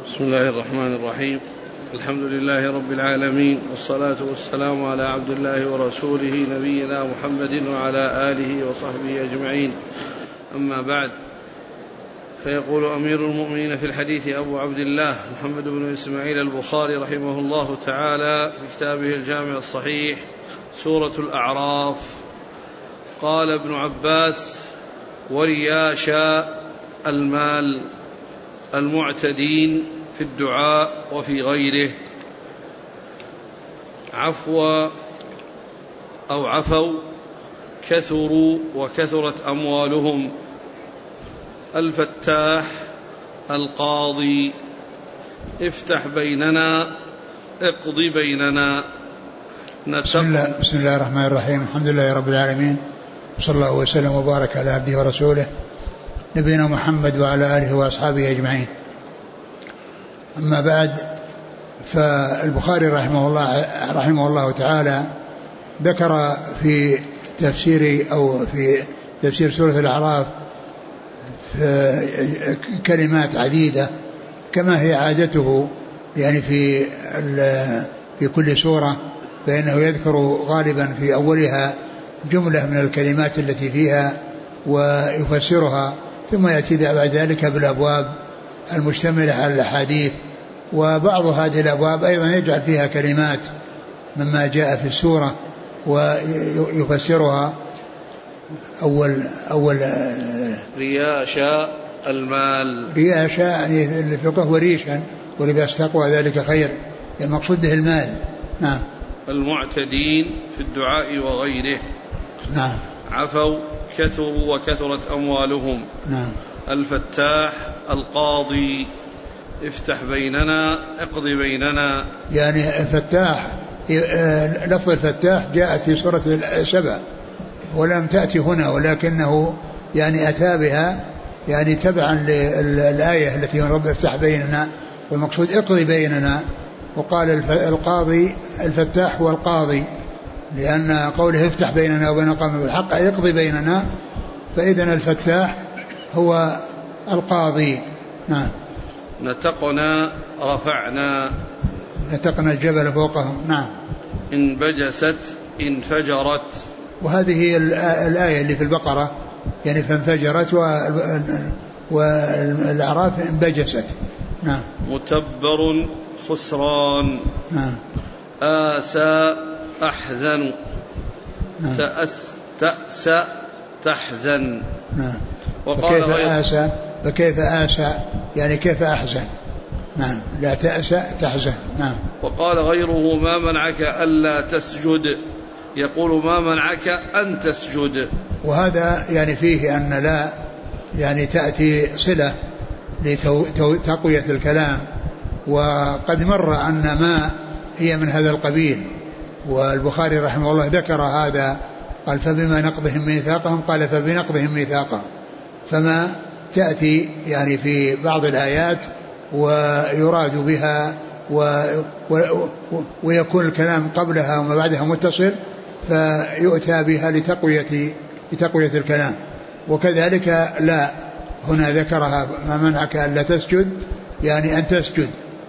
بسم الله الرحمن الرحيم. الحمد لله رب العالمين، والصلاة والسلام على عبد الله ورسوله نبينا محمد وعلى آله وصحبه أجمعين. أما بعد، فيقول أمير المؤمنين في الحديث أبو عبد الله محمد بن إسماعيل البخاري رحمه الله تعالى في كتابه الجامع الصحيح سورة الأعراف: قال ابن عباس: ورياشا المال المعتدين في الدعاء وفي غيره، عفوا أو عفوا كثروا وكثرت أموالهم، الفتاح القاضي افتح بيننا اقض بيننا. بسم الله الرحمن الرحيم. الحمد لله رب العالمين، وصلى الله وسلم وبارك على عبده ورسوله نبينا محمد وعلى آله وأصحابه أجمعين. أما بعد، فالبخاري رحمه الله تعالى ذكر في تفسير سورة الأعراف كلمات عديدة كما هي عادته، يعني في كل سورة، فإنه يذكر غالبا في أولها جملة من الكلمات التي فيها ويفسرها، ثم يأتي بعد ذلك بالأبواب المشتملة على الأحاديث، وبعض هذه الأبواب أيضا يجعل فيها كلمات مما جاء في السورة ويفسرها. أول رياشا المال، رياشا يعني الفقه وريشا ولباس تقوى ذلك خير، المقصود به المال. نعم. المعتدين في الدعاء وغيره، نعم. عفوا كثروا وكثرت أموالهم، نعم. الفتاح القاضي افتح بيننا اقض بيننا. يعني الفتاح، لفظ الفتاح جاءت في سورة 7 ولم تأتي هنا، ولكنه يعني أتى بها يعني تبعا للآية التي رب افتح بيننا، والمقصود اقضي بيننا. وقال القاضي الفتاح هو القاضي، لأن قوله افتح بيننا وبين قوم بالحق يقضي بيننا، فإذن الفتاح هو القاضي. نعم. نتقنا رفعنا، نتقنا الجبل فوقهم. نعم. انبجست انفجرت، وهذه الآية اللي في البقرة، يعني فانفجرت والأعراف انبجست. نعم. متبر خسران. نعم. آسى أحزن. نعم. تأس تحزن. نعم. وكيف آسى، فكيف آسى يعني كيف أحزن. نعم. لا تأسى تحزن. نعم. وقال غيره: ما منعك ألا تسجد، يقول ما منعك أن تسجد. وهذا يعني فيه أن لا يعني تأتي صلة لتقوية الكلام، وقد مر أن ما هي من هذا القبيل، والبخاري رحمه الله ذكر هذا، قال فبما نقضهم ميثاقهم، قال فبنقضهم ميثاقهم، فما تأتي يعني في بعض الآيات ويراد بها ويكون الكلام قبلها وما بعدها متصل، فيؤتى بها لتقوية الكلام. وكذلك لا، هنا ذكرها ما منعك ألا تسجد يعني أن تسجد.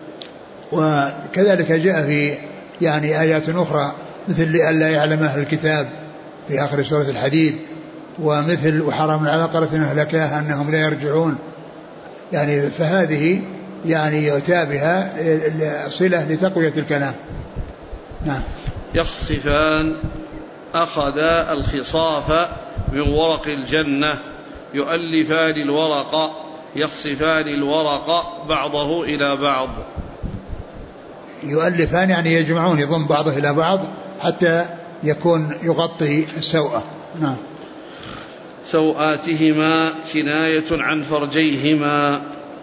وكذلك جاء في يعني آيات أخرى مثل لئلا يعلم أهل الكتاب في آخر سورة الحديد، ومثل وحرام على قرية أهلكناها أنهم لا يرجعون، يعني فهذه يعني يؤتى بها صلة لتقوية الكلام. نعم. يخصفان أخذ الخصاف من ورق الجنة، يؤلفان الورق، يخصفان الورق بعضه إلى بعض. يؤلفان يعني يجمعون، يضم بعضه إلى بعض حتى يكون يغطي السوءة. نعم. سوآتهما كناية عن فرجيهما،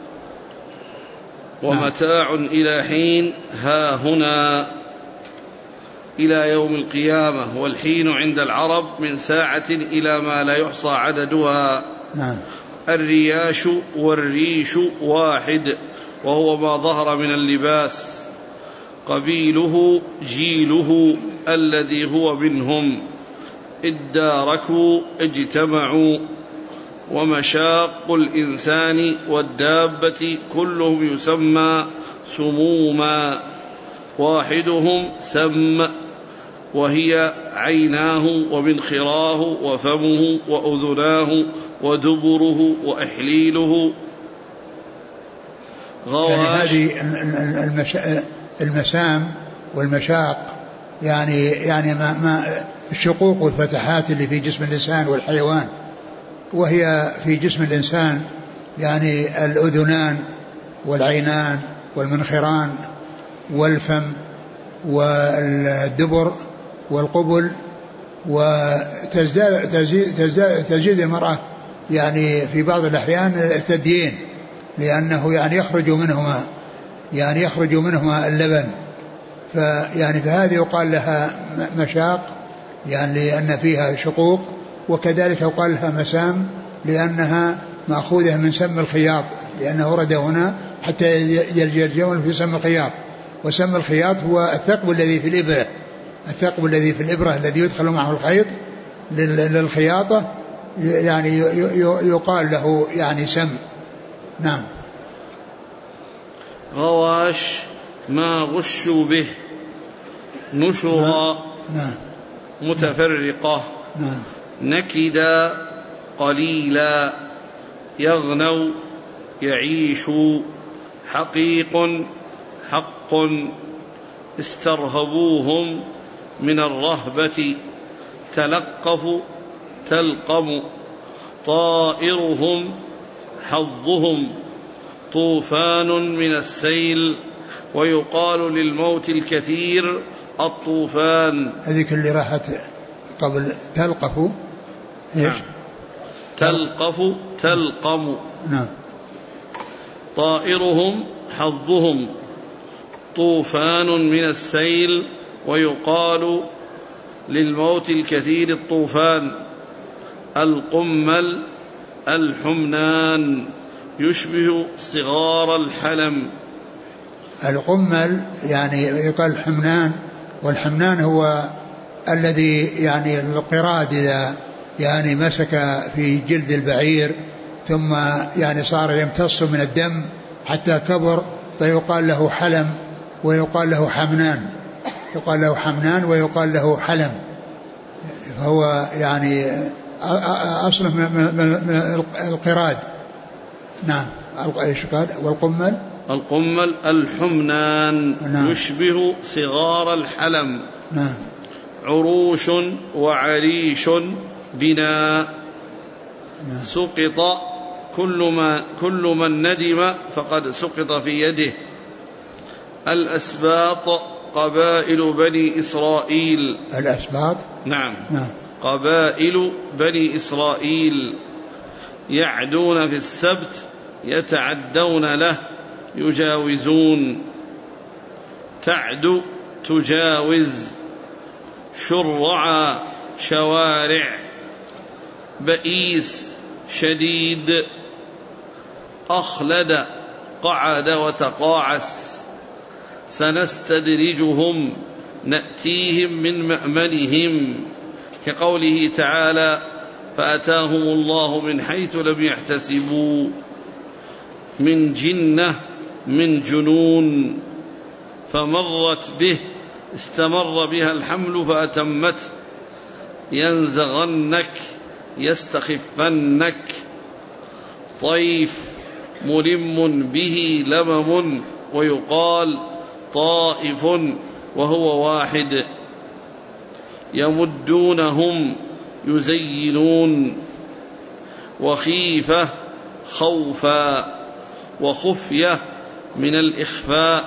ومتاع إلى حين ها هنا إلى يوم القيامة، والحين عند العرب من ساعة إلى ما لا يحصى عددها. نعم. الرياش والريش واحد، وهو ما ظهر من اللباس. قبيله جيله الذي هو منهم، اداركوا اجتمعوا. ومشاق الإنسان والدابة كلهم يسمى سموما، واحدهم سم، وهي عيناه ومنخراه وفمه وأذناه ودبره وإحليله. يعني هذه المسام والمشاق يعني ما الشقوق والفتحات اللي في جسم الإنسان والحيوان، وهي في جسم الإنسان يعني الأذنان والعينان والمنخران والفم والدبر والقبل. وتزيد المرأة يعني في بعض الأحيان الثديين، لأنه يعني يخرج منهما اللبن، فهذه يقال لها مشاق يعني لأن فيها شقوق، وكذلك يقال لها مسام لأنها مأخوذة من سم الخياط، لأنه ورد هنا حتى يلجأ الجمل في سم الخياط، وسم الخياط هو الثقب الذي في الإبرة الذي يدخل معه الخيط للخياطة، يعني يقال له يعني سم. نعم. غواش ما غشوا به، نشرا متفرقة، نكدا قليلا، يغنوا يعيشوا، حقيق حق، استرهبوهم من الرهبة، تلقفوا تلقم، طائرهم حظهم، طوفان من السيل، ويقال للموت الكثير الطوفان. هذيك اللي راحت قبل تلقفوا ايش؟ تلقفوا تلقم. نعم. طائرهم حظهم، طوفان من السيل، ويقال للموت الكثير الطوفان. القمل الحمنان، يشبه صغار الحلم. القمل يعني يقال الحمنان، والحمنان هو الذي يعني القراد إذا يعني مسك في جلد البعير ثم يعني صار يمتص من الدم حتى كبر، فيقال له حلم ويقال له حمنان، يقال له حمنان ويقال له حلم، فهو يعني أصله من القراد. نعم. ايش قال؟ والقمل القمل الحمنان. نعم. يشبه صغار الحلم. نعم. عروش وعريش بناء. نعم. سقط كل من ندم فقد سقط في يده. الأسباط قبائل بني إسرائيل. الأسباط. نعم. قبائل بني إسرائيل، يعدون في السبت، يتعدون له، يجاوزون. تعد تجاوز. شرع شوارع. بئيس شديد. أخلد قعد وتقاعس. سنستدرجهم نأتيهم من مأمنهم، كقوله تعالى فأتاهم الله من حيث لم يحتسبوا. من جنة من جنون، فمرت به استمر بها الحمل فأتمته. ينزغنك يستخفنك. طيف ملم به لمم، ويقال طائف وهو واحد. يمدونهم يزينون. وخيفة خوفا، وخفية من الإخفاء.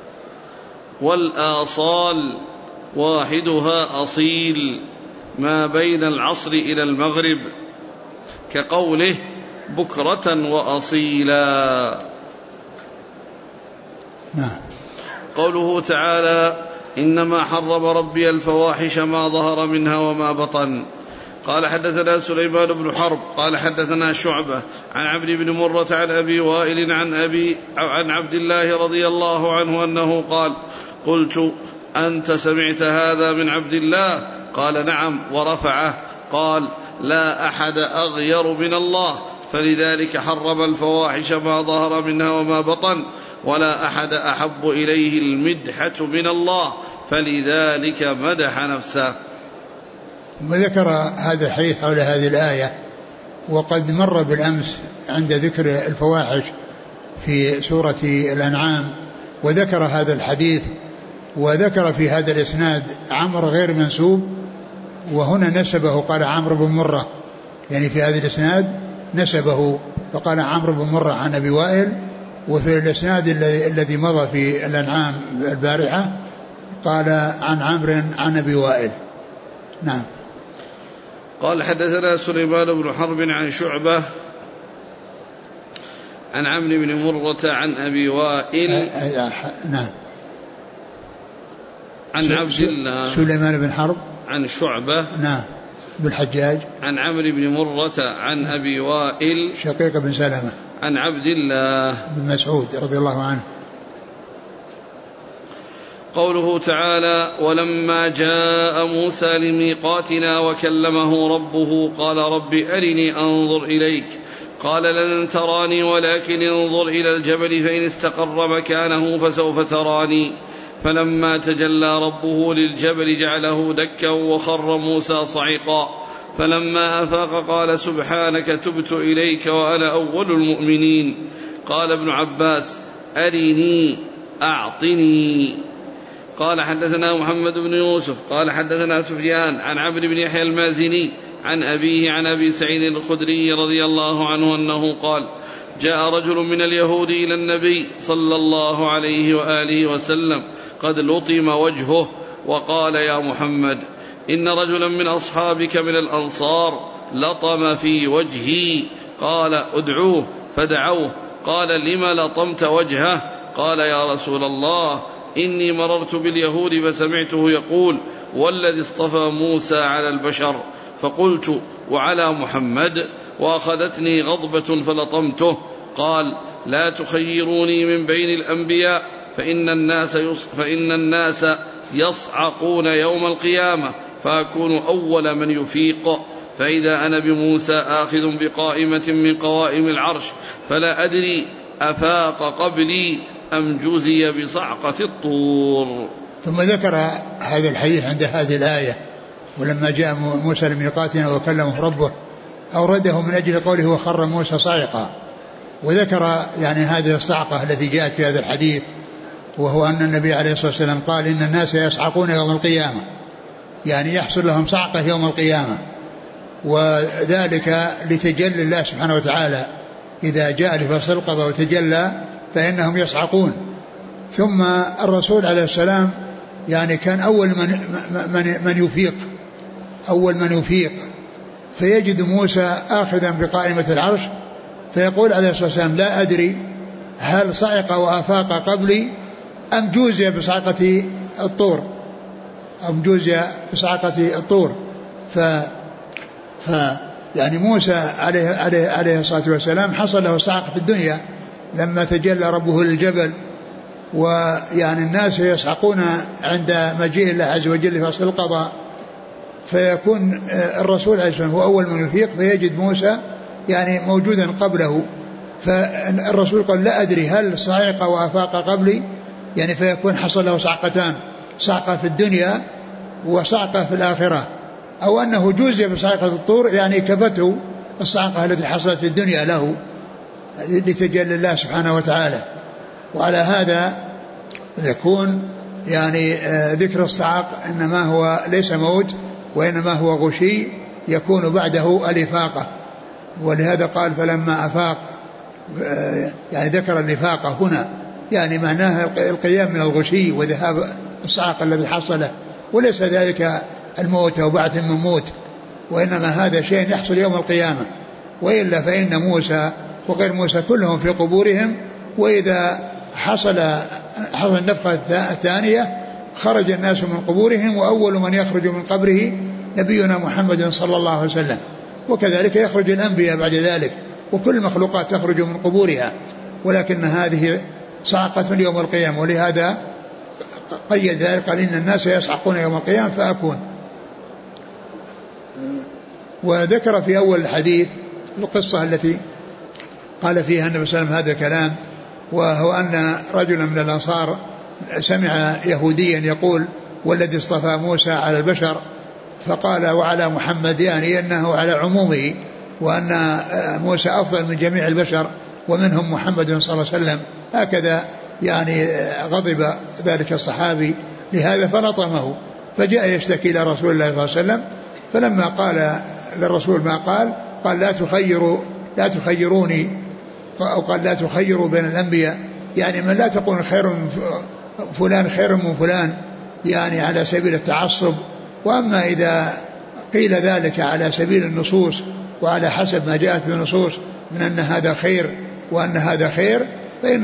والآصال واحدها أصيل، ما بين العصر إلى المغرب، كقوله بكرة وأصيلا. قوله تعالى إنما حرم ربي الفواحش ما ظهر منها وما بطن. قال حدثنا سليمان بن حرب قال حدثنا شعبة عن عبد بن مرة عن أبي وائل عن عبد الله رضي الله عنه أنه قال قلت أنت سمعت هذا من عبد الله؟ قال نعم. ورفعه قال لا أحد أغير من الله، فلذلك حرم الفواحش ما ظهر منها وما بطن، ولا أحد أحب إليه المدحة من الله، فلذلك مدح نفسه. وذكر هذا الحديث حول هذه الآية، وقد مر بالأمس عند ذكر الفواحش في سورة الأنعام، وذكر هذا الحديث، وذكر في هذا الإسناد عمرو غير منسوب، وهنا نسبه قال عمرو بن مرة، يعني في هذا الإسناد نسبه فقال عمرو بن مرة عن أبي وائل، وفي الإسناد الذي مضى في الأنعام البارحة قال عن عمرو عن أبي وائل. نعم. قال حدثنا سليمان بن حرب عن شعبة عن عمرو بن مرة عن أبي وائل. نعم. عن عبد الله سليمان بن حرب عن شعبة نعم بالحجاج عن عمرو بن مرة عن أبي وائل شقيق بن سلمة عن عبد الله بن مسعود رضي الله عنه. قوله تعالى: ولما جاء موسى لميقاتنا وكلمه ربه قال رب أرني أنظر إليك، قال لن تراني ولكن انظر إلى الجبل فإن استقر مكانه فسوف تراني، فلما تجلى ربه للجبل جعله دكا وخر موسى صعقا، فلما أفاق قال سبحانك تبت إليك وأنا أول المؤمنين. قال ابن عباس: أرني أعطني. قال حدثنا محمد بن يوسف قال حدثنا سفيان عن عمرو بن يحيى المازني عن أبيه عن أبي سعيد الخدري رضي الله عنه أنه قال: جاء رجل من اليهود إلى النبي صلى الله عليه وآله وسلم قد لطم وجهه، وقال: يا محمد، إن رجلا من أصحابك من الأنصار لطم في وجهي. قال: ادعوه، فدعوه. قال: لم لطمت وجهه؟ قال: يا رسول الله، إني مررت باليهود فسمعته يقول: والذي اصطفى موسى على البشر، فقلت: وعلى محمد؟ وأخذتني غضبة فلطمته. قال: لا تخيروني من بين الأنبياء، فإن الناس يصعقون يوم القيامة، فأكون أول من يفيق، فإذا أنا بموسى آخذ بقائمة من قوائم العرش، فلا أدري أفاق قبلي أم جزي بصعقة الطور. ثم ذكر هذا الحديث عند هذه الآية: ولما جاء موسى لميقاتنا وكلمه ربه، أورده من أجل قوله وخر موسى صعقا، وذكر يعني هذه الصعقة التي جاءت في هذا الحديث، وهو أن النبي عليه الصلاة والسلام قال: إن الناس يصعقون يوم القيامة، يعني يحصل لهم صعقة يوم القيامة، وذلك لتجلي الله سبحانه وتعالى، إذا جاء لفصل القضاء وتجلى فإنهم يصعقون. ثم الرسول عليه السلام يعني كان أول من يفيق، فيجد موسى آخذا بقائمة العرش، فيقول عليه الصلاة والسلام: لا أدري هل صعق وأفاق قبلي أم جوزي بصعقة الطور، يعني موسى عليه الصلاة والسلام حصل له صعق في الدنيا لما تجلى ربه للجبل، ويعني الناس يصعقون عند مجيء الله عز وجل فصل القضاء، فيكون الرسول عليه السلام هو أول من يفيق، فيجد موسى يعني موجودا قبله، فالرسول قال: لا أدري هل صعق وأفاق قبلي، يعني فيكون حصل له صعقتان، صعقة في الدنيا وصعقة في الآخرة، أو أنه جوزي بصعقة الطور، يعني كفته الصعقة التي حصلت في الدنيا له لتجلى الله سبحانه وتعالى. وعلى هذا يكون يعني ذكر الصعق إنما هو ليس موت، وإنما هو غشي يكون بعده الإفاقة، ولهذا قال: فلما أفاق، يعني ذكر الإفاقة هنا، يعني معناها القيام من الغشي وذهاب الصعق الذي حصله، وليس ذلك الموت أو بعث من موت، وإنما هذا شيء يحصل يوم القيامة. وإلا فإن موسى وغير موسى كلهم في قبورهم، وإذا حصل النفخة الثانية خرج الناس من قبورهم، وأول من يخرج من قبره نبينا محمد صلى الله عليه وسلم، وكذلك يخرج الأنبياء بعد ذلك، وكل المخلوقات تخرج من قبورها، ولكن هذه صعقة يوم القيامة، ولهذا قيد ذلك قال: إن الناس يصعقون يوم القيامة فأكون. وذكر في أول الحديث القصة التي قال فيها النبي صلى الله عليه وسلم هذا الكلام، وهو أن رجلا من الأنصار سمع يهوديا يقول والذي اصطفى موسى على البشر، فقال وعلى محمد، يعني أنه على عمومه، وأن موسى أفضل من جميع البشر ومنهم محمد صلى الله عليه وسلم. هكذا يعني غضب ذلك الصحابي لهذا فلطمه، فجاء يشتكي إلى رسول الله صلى الله عليه وسلم، فلما قال للرسول ما قال لا تخيروني، أو قال لا تخيروا بين الأنبياء، يعني من لا تقول فلان خير من فلان يعني على سبيل التعصب، وأما إذا قيل ذلك على سبيل النصوص وعلى حسب ما جاءت بالنصوص من أن هذا خير وأن هذا خير، فإن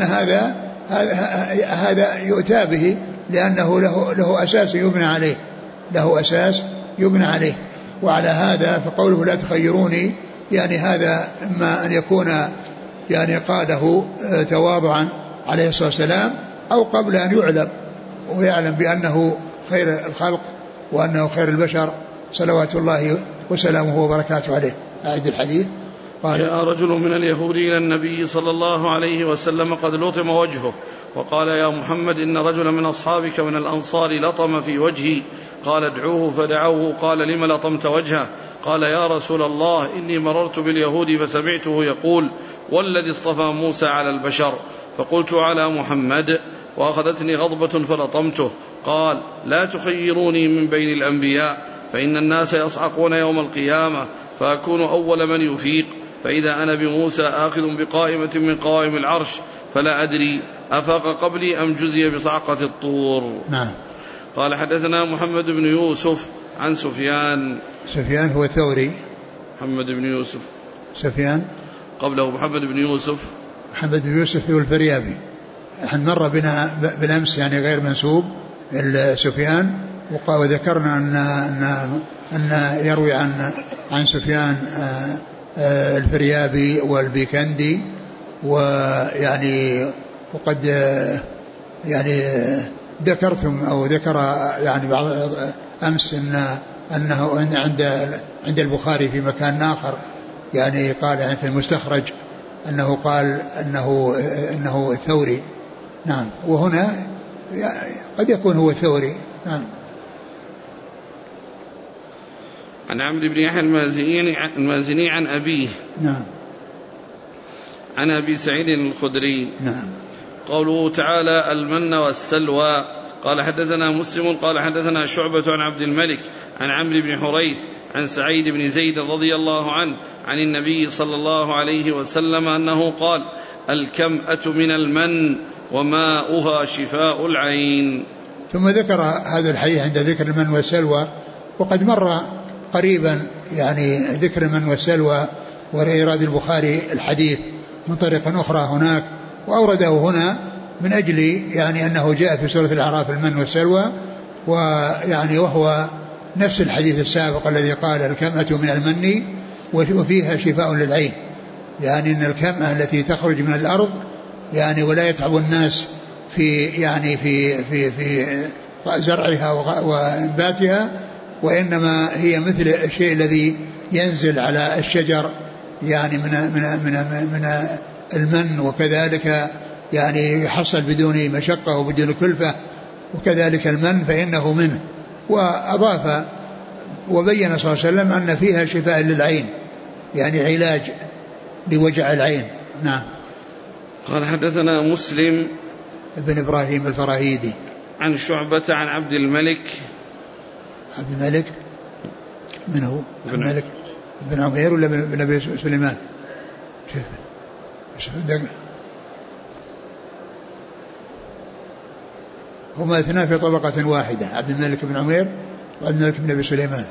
هذا يؤتى به، لأنه له أساس يبنى عليه. وعلى هذا فقوله لا تخيروني، يعني هذا إما أن يكون يعني قاله تواضعا عليه الصلاة والسلام، أو قبل أن يعلم ويعلم بأنه خير الخلق وأنه خير البشر صلوات الله وسلامه وبركاته عليه. أعد الحديث. قال جاء رجل من اليهود إلى النبي صلى الله عليه وسلم قد لطم وجهه، وقال يا محمد إن رجلا من أصحابك من الأنصار لطم في وجهي. قال ادعوه، فدعوه. قال لم لطمت وجهه؟ قال يا رسول الله إني مررت باليهود فسمعته يقول والذي اصطفى موسى على البشر، فقلت على محمد، وأخذتني غضبة فلطمته. قال لا تخيروني من بين الأنبياء، فإن الناس يصعقون يوم القيامة فأكون أول من يفيق، فإذا أنا بموسى آخذ بقائمة من قوائم العرش، فلا أدري أفاق قبلي أم جزي بصعقة الطور. نعم. قال حدثنا محمد بن يوسف عن سفيان هو الثوري. محمد بن يوسف سفيان قبله محمد بن يوسف هو الفريابي. نحن مر بنا بالأمس يعني غير منسوب سفيان، وذكرنا أن يروي عن سفيان الفريابي والبيكندي، ويعني وقد يعني ذكرتم أو ذكر يعني بعض أمس أنه عند البخاري في مكان آخر، يعني قال يعني في المستخرج أنه قال أنه الثوري. نعم. وهنا قد يكون هو الثوري. نعم. عن عمرو بن يحيى المازني عن أبيه. نعم. عن أبي سعيد الخدري. نعم. قوله تعالى المن والسلوى. قال حدثنا مسلم قال حدثنا شعبة عن عبد الملك عن عمرو بن حريث عن سعيد بن زيد رضي الله عنه عن النبي صلى الله عليه وسلم أنه قال الكمأة من المن وماؤها شفاء العين. ثم ذكر هذا الحديث عند ذكر المن والسلوى، وقد مر قريبا يعني ذكر المن والسلوى وإيراد البخاري الحديث من طريق أخرى هناك، وأورده هنا من أجل يعني أنه جاء في سورة الأعراف المن والسلوى، ويعني وهو نفس الحديث السابق الذي قال الكمأة من المن وفيها شفاء للعين، يعني أن الكمأة التي تخرج من الأرض يعني ولا يتعب الناس في يعني في زرعها وإنباتها، وإنما هي مثل الشيء الذي ينزل على الشجر يعني من المن، وكذلك يعني يحصل بدون مشقة وبدون كلفة، وكذلك المن فإنه منه. وأضاف وبين صلى الله عليه وسلم أن فيها شفاء للعين، يعني علاج لوجع العين. نعم. قال حدثنا مسلم ابن إبراهيم الفراهيدي عن شعبة عن عبد الملك من هو؟ عبد الملك بن عمير ولا بن أبي سليمان؟ هما اثنان في طبقة واحدة، عبد الملك بن عمير وعبد الملك بن أبي سليمان.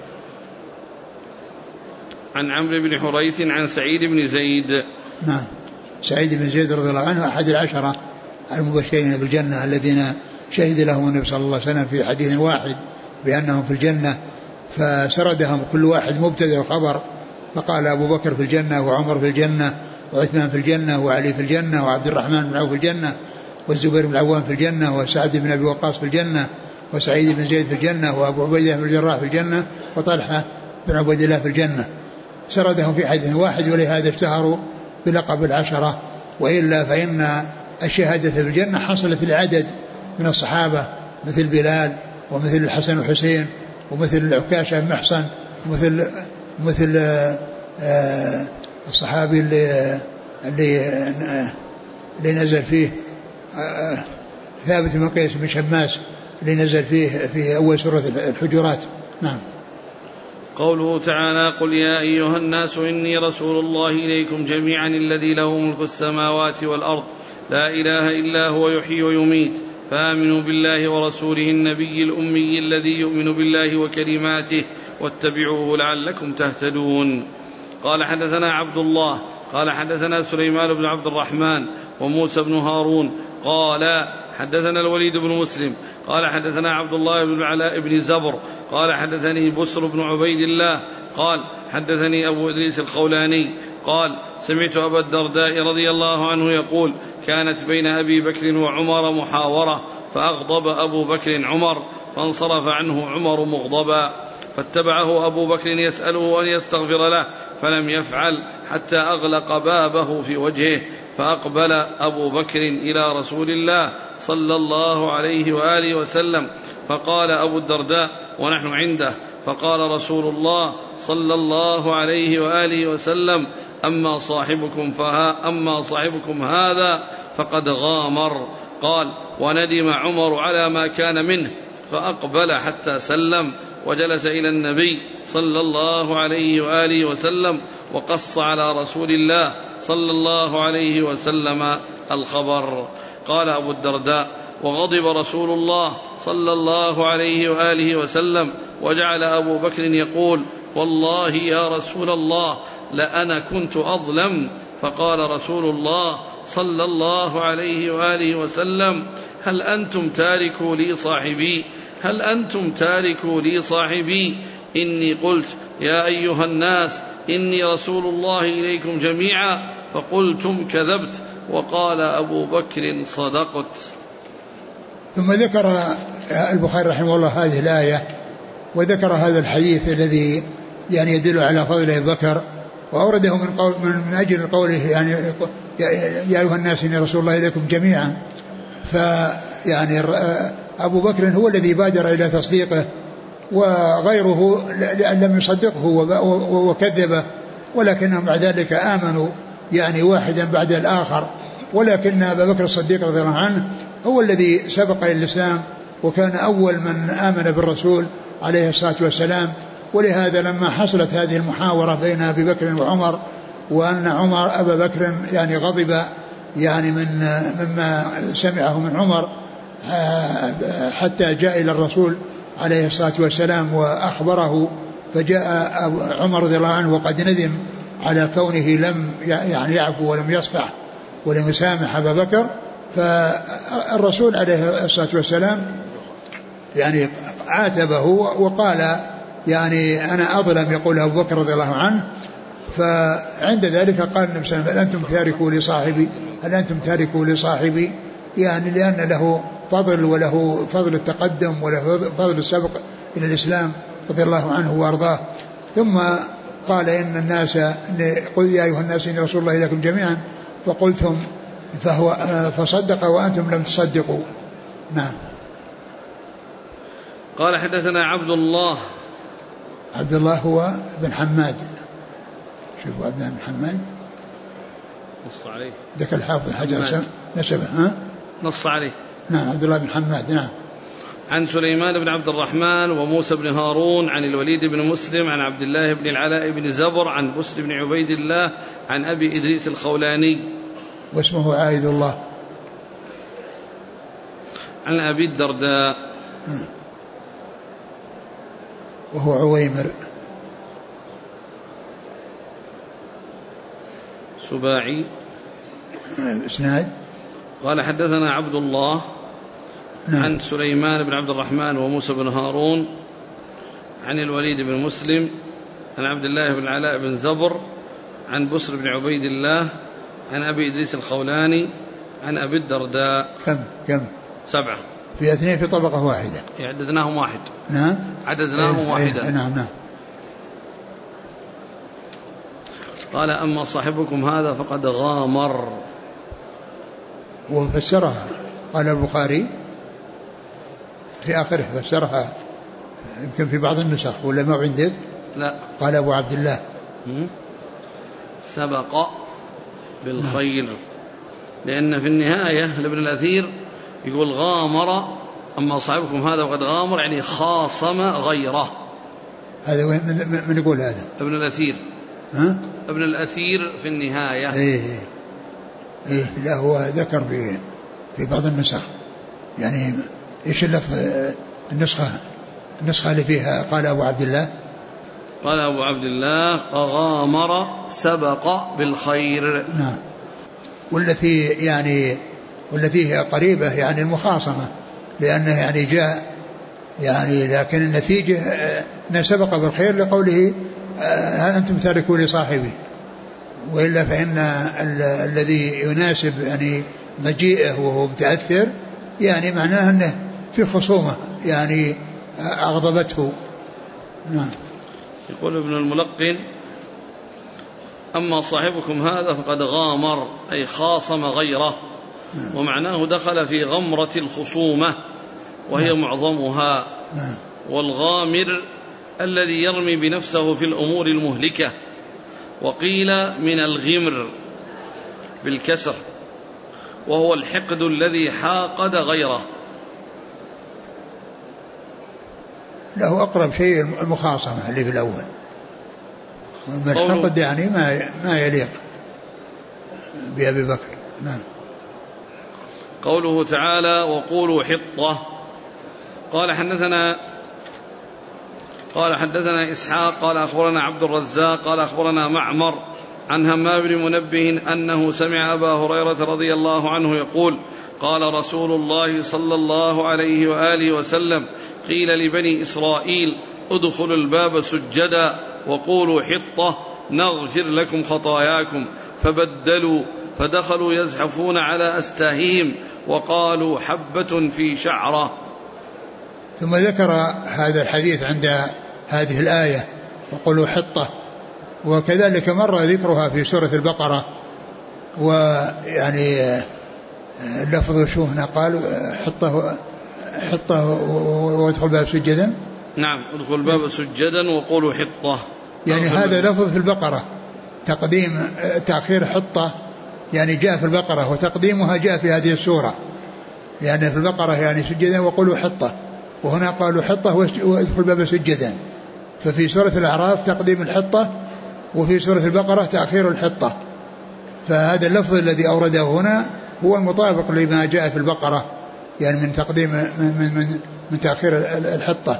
عن عمرو بن حريث عن سعيد بن زيد. نعم. سعيد بن زيد رضي الله عنه أحد العشرة المبشرين بالجنة الذين شهد لهم النبي صلى الله عليه وسلم في حديث واحد بأنهم في الجنة، فسردهم كل واحد مبتدأ وخبر، فقال أبو بكر في الجنة، وعمر في الجنة، وعثمان في الجنة، وعلي في الجنة، وعبد الرحمن بن عوف في الجنة، والزبير بن العوام في الجنة، وسعد بن أبي وقاص في الجنة، وسعيد بن زيد في الجنة، وأبو عبيدة بن الجراح في الجنة، وطلحة بن عبيد الله في الجنة. سردهم في حديث واحد، ولهذا اشتهروا بلقب العشرة. وإلا فإن الشهادة في الجنة حصلت لعدد من الصحابة مثل بلال ومثل الحسن والحسين ومثل العكاشة بن محصن ومثل الصحابي اللي نزل فيه ثابت بن قيس بن شماس اللي نزل فيه في أول سورة الحجرات. نعم. قوله تعالى: قل يا أيها الناس إني رسول الله إليكم جميعا الذي له ملك السماوات والأرض لا إله إلا هو يحيي ويميت فآمنوا بالله ورسوله النبي الأمي الذي يؤمن بالله وكلماته واتبعوه لعلكم تهتدون. قال حدثنا عبد الله قال حدثنا سليمان بن عبد الرحمن وموسى بن هارون قال حدثنا الوليد بن مسلم قال حدثنا عبد الله بن العلاء بن زبر قال حدثني بسر بن عبيد الله قال حدثني أبو إدريس الخولاني قال سمعت أبا الدرداء رضي الله عنه يقول: كانت بين أبي بكر وعمر محاورة فأغضب أبو بكر عمر فانصرف عنه عمر مغضبا، فاتبعه أبو بكر يسأله أن يستغفر له فلم يفعل حتى أغلق بابه في وجهه، فأقبل أبو بكر إلى رسول الله صلى الله عليه وآله وسلم فقال أبو الدرداء ونحن عنده، فقال رسول الله صلى الله عليه وآله وسلم: أما صاحبكم هذا فقد غامر. قال: وندم عمر على ما كان منه فأقبل حتى سلم وجلس إلى النبي صلى الله عليه وآله وسلم وقص على رسول الله صلى الله عليه وسلم الخبر. قال أبو الدرداء: وغضب رسول الله صلى الله عليه وآله وسلم وجعل أبو بكر يقول: والله يا رسول الله لأنا كنت أظلم. فقال رسول الله صلى الله عليه وآله وسلم: هل أنتم تاركوا لي صاحبي إني قلت يا أيها الناس إني رسول الله إليكم جميعا فقلتم كذبت، وقال أبو بكر صدقت. ثم ذكر البخاري رحمه الله هذه الآية وذكر هذا الحديث الذي يعني يدل على فضل أبي بكر، وأورده من أجل قوله يعني يا أيها الناس إني رسول الله إليكم جميعا. فيعني أبو بكر هو الذي بادر إلى تصديقه، وغيره لم يصدقه وكذبه، ولكنهم بعد ذلك آمنوا يعني واحدا بعد الآخر. ولكن أبا بكر الصديق رضي الله عنه هو الذي سبق إلى الإسلام وكان أول من آمن بالرسول عليه الصلاة والسلام. ولهذا لما حصلت هذه المحاورة بين أبي بكر وعمر، وأن أبا بكر يعني غضب يعني مما سمعه من عمر حتى جاء إلى الرسول عليه الصلاة والسلام وأخبره، فجاء عمر رضي الله عنه وقد ندم على كونه لم يعني يعفو ولم يصفح ولم يسامح أبا بكر. فالرسول عليه الصلاة والسلام يعني عاتبه وقال يعني أنا أظلم، يقول أبو بكر رضي الله عنه. فعند ذلك قال النبي صلى الله عليه وسلم: هل أنتم تاركوا لصاحبي يعني لأن له فضل وله فضل التقدم وله فضل السبق إلى الإسلام رضي الله عنه وأرضاه. ثم قال إن الناس قل يا أيها الناس إني رسول الله إليكم جميعا فقلتم فصدق وأنتم لم تصدقوا. نعم. قال حدثنا عبد الله هو بن حماد. شوفوا عبد الله بن حماد نص عليه ذكر الحافظ الحجر نسبه نص عليه. نعم عبد الله بن حماد. نعم. عن سليمان بن عبد الرحمن وموسى بن هارون عن الوليد بن مسلم عن عبد الله بن العلاء بن زبر عن بسر بن عبيد الله عن أبي إدريس الخولاني واسمه عائد الله عن أبي الدرداء وهو عويمر سباعي الإسناد. قال حدثنا عبد الله عن سليمان بن عبد الرحمن وموسى بن هارون عن الوليد بن مسلم عن عبد الله بن العلاء بن زبر عن بسر بن عبيد الله عن أبي إدريس الخولاني عن أبي الدرداء. كم 7 في اثنين في طبقة واحدة. عددناهم واحد. نعم عددناهم واحدا. نعم. قال أما صاحبكم هذا فقد غامر. وفسرها قال البخاري في آخره فسرها يمكن في بعض النسخ ولا ما عندك؟ لا، قال أبو عبد الله سبق بالخير، لأن في النهاية لابن الأثير يقول غامر أما صاحبكم هذا وقد غامر يعني خاصم غيره. هذا من يقول هذا؟ ابن الأثير. ها؟ ابن الأثير في النهاية. إيه لا هو ذكر في بعض النسخ يعني إيش اللفظ النسخة اللي فيها قال أبو عبد الله. قال أبو عبد الله غامر سبق بالخير. نعم. والتي هي قريبة يعني المخاصمة، لأنه يعني جاء يعني لكن النتيجة أنه سبق بالخير لقوله أنتم تاركوا لصاحبي، وإلا فإن الذي يناسب يعني مجيئه وهو متأثر يعني معناه أنه في خصومة يعني أغضبته. نعم. يقول ابن الملقن أما صاحبكم هذا فقد غامر أي خاصم غيره، ومعناه دخل في غمرة الخصومة وهي معظمها. والغامر الذي يرمي بنفسه في الأمور المهلكة، وقيل من الغمر بالكسر، وهو الحقد الذي حاقد غيره. له أقرب شيء المخاصمة اللي في الأول، الحقد يعني ما يليق بأبي بكر. نعم. قوله تعالى وقولوا حطة. قال حدثنا إسحاق قال أخبرنا عبد الرزاق قال أخبرنا معمر عن همام بن منبه أنه سمع أبا هريرة رضي الله عنه يقول قال رسول الله صلى الله عليه وآله وسلم قيل لبني إسرائيل ادخلوا الباب سجدا وقولوا حطة نغفر لكم خطاياكم، فبدلوا فدخلوا يزحفون على أستاهيم وقالوا حبة في شعرة. ثم ذكر هذا الحديث عند هذه الآية وقولوا حطة، وكذلك مر ذكرها في سورة البقرة، ويعني لفظ شو هنا قال حطة وادخل الباب سجدا. نعم ادخل الباب سجدا وقولوا حطة، يعني هذا لفظ في البقرة تقديم تأخير حطة يعني جاء في البقرة، وتقديمها جاء في هذه السورة، يعني في البقرة يعني سجدا وقولوا حطة، وهنا قالوا حطة وادخل الباب سجدا. ففي سورة الأعراف تقديم الحطة، وفي سورة البقرة تأخير الحطة. فهذا اللفظ الذي أورده هنا هو المطابق لما جاء في البقرة، يعني من تقديم من تأخير الحطة.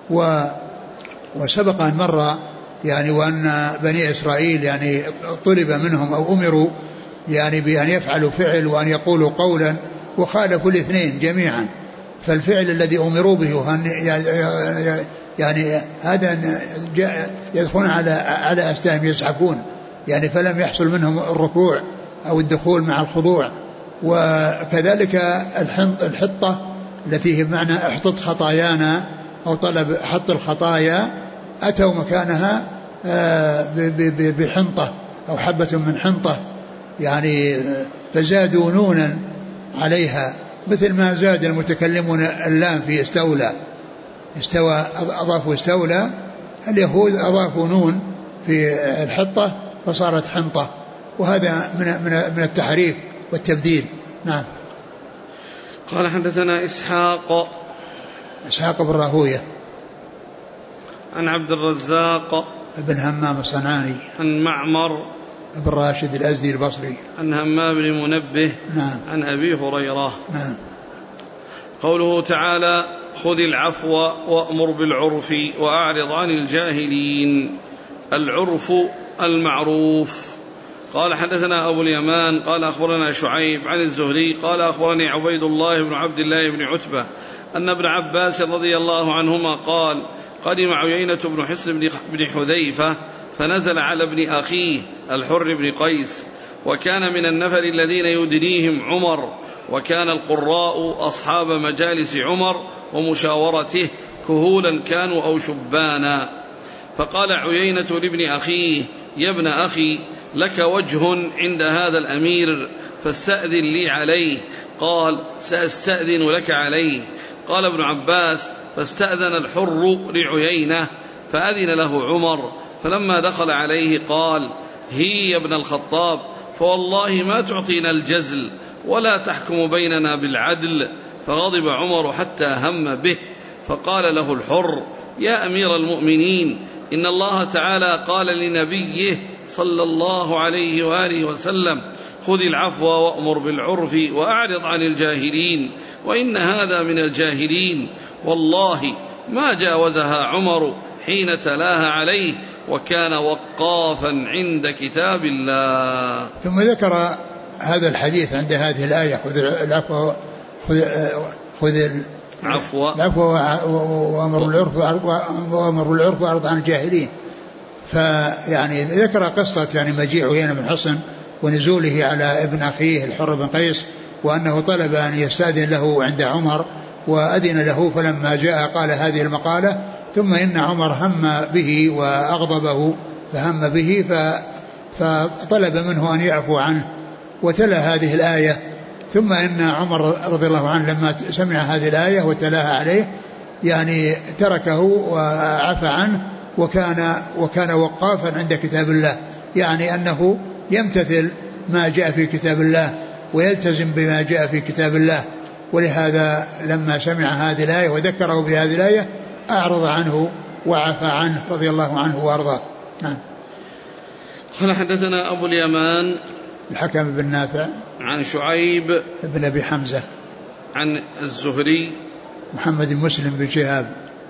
وسبق أن مر يعني وأن بني إسرائيل يعني طلب منهم أو أمروا يعني بأن يفعلوا فعل وأن يقولوا قولا، وخالفوا الاثنين جميعا. فالفعل الذي أمروا به يعني هذا يدخلون على أستاهم يزحفون، يعني فلم يحصل منهم الركوع أو الدخول مع الخضوع. وكذلك الحطة التي هي بمعنى احطط خطايانا أو طلب حط الخطايا، أتوا مكانها بحنطة أو حبة من حنطة، يعني فزادوا نونا عليها مثل ما زاد المتكلمون اللام في استوى أضافوا استولى، اليهود أضافوا نون في الحطة فصارت حنطة، وهذا من التحريف والتبديل. نعم. قال حدثنا إسحاق بن راهوية عن عبد الرزاق بن همام الصنعاني عن معمر بن راشد الأزدي البصري عن همام بن منبه. نعم. عن أبي هريرة. نعم. قوله تعالى خذ العفو وأمر بالعرف وأعرض عن الجاهلين. العرف المعروف. قال حدثنا أبو اليمان قال أخبرنا شعيب عن الزهري قال أخبرني عبيد الله بن عبد الله بن عتبة أن ابن عباس رضي الله عنهما قال قدم عيينة بن حصن بن حذيفة فنزل على ابن أخيه الحر بن قيس، وكان من النفر الذين يدنيهم عمر، وكان القراء أصحاب مجالس عمر ومشاورته كهولا كانوا أو شبانا. فقال عيينة لابن أخيه يا ابن أخي لك وجه عند هذا الأمير فاستأذن لي عليه. قال سأستأذن لك عليه. قال ابن عباس فاستأذن الحر لعيينة فأذن له عمر، فلما دخل عليه قال هي يا ابن الخطاب، فوالله ما تعطينا الجزل ولا تحكم بيننا بالعدل. فغضب عمر حتى هم به، فقال له الحر يا أمير المؤمنين، إن الله تعالى قال لنبيه صلى الله عليه وآله وسلم خذ العفو وأمر بالعرف وأعرض عن الجاهلين، وإن هذا من الجاهلين. والله ما جاوزها عمر حين تلاها عليه، وكان وقافا عند كتاب الله. ثم ذكر هذا الحديث عند هذه الآية خذ العفو وأمر بالعرف وأعرض عن الجاهلين. فيعني ذكر قصة يعني مجيء عيينة بن حصن ونزوله على ابن أخيه الحر بن قيس، وأنه طلب أن يستأذن له عند عمر وأذن له، فلما جاء قال هذه المقالة، ثم إن عمر هم به وأغضبه فهم به فطلب منه أن يعفو عنه وتلا هذه الآية. ثم إن عمر رضي الله عنه لما سمع هذه الآية وتلاها عليه يعني تركه وعفى عنه، وكان وقافا عند كتاب الله، يعني أنه يمتثل ما جاء في كتاب الله ويلتزم بما جاء في كتاب الله. ولهذا لما سمع هذه الآية وذكره بهذه الآية أعرض عنه وعفى عنه رضي الله عنه وأرضاه. نعم. قال حدثنا أبو اليمان الحكم بن نافع عن شعيب بن أبي حمزة عن الزهري محمد بن مسلم بن شهاب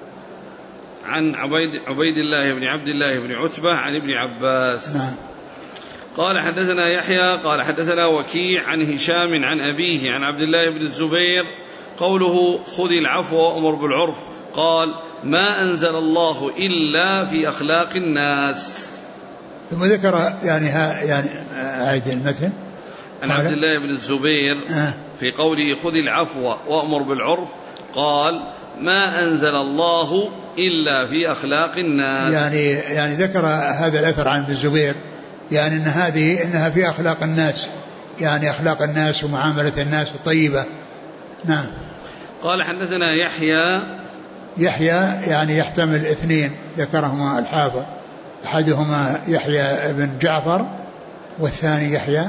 عن عبيد الله بن عبد الله بن عتبة عن ابن عباس. نعم. قال حدثنا يحيى قال حدثنا وكيع عن هشام عن أبيه عن عبد الله بن الزبير قوله خذ العفو وأمر بالعرف، قال ما أنزل الله إلا في أخلاق الناس. ثم ذكر يعني أعيد المتن عن عبد الله بن الزبير في قوله خذ العفو وأمر بالعرف قال ما أنزل الله إلا في أخلاق الناس. يعني ذكر هذا الأثر عن ابن الزبير، يعني إنها في أخلاق الناس، يعني أخلاق الناس ومعاملة الناس الطيبة. نعم. قال حدثنا يحيى يعني يحتمل اثنين ذكرهما الحافظ، أحدهما يحيى بن جعفر والثاني يحيى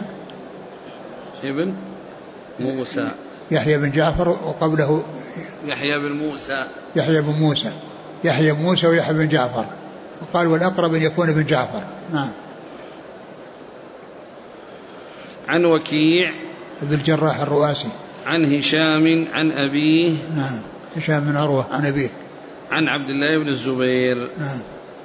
ابن موسى. يحيى بن جعفر وقبله يحيى بن موسى يحيى بن موسى ويحيى بن جعفر، وقال والأقرب أن يكون ابن جعفر. نعم. عن وكيع بن الجراح الرؤاسي عن هشام عن أبيه. نعم. هشام بن عروة عن أبيه عن عبد الله بن الزبير. نعم.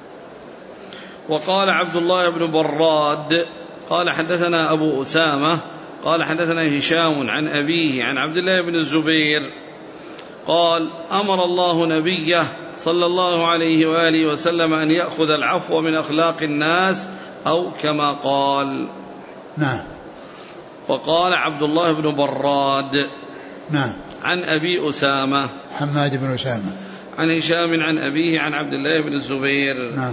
وقال عبد الله بن براد قال حدثنا أبو أسامة قال حدثنا هشام عن أبيه عن عبد الله بن الزبير قال أمر الله نبيه صلى الله عليه وآله وسلم أن يأخذ العفو من أخلاق الناس أو كما قال. نعم. وقال عبد الله بن براد. نعم. عن أبي أسامة حماد بن أسامة عن هشام عن أبيه عن عبد الله بن الزبير. نعم.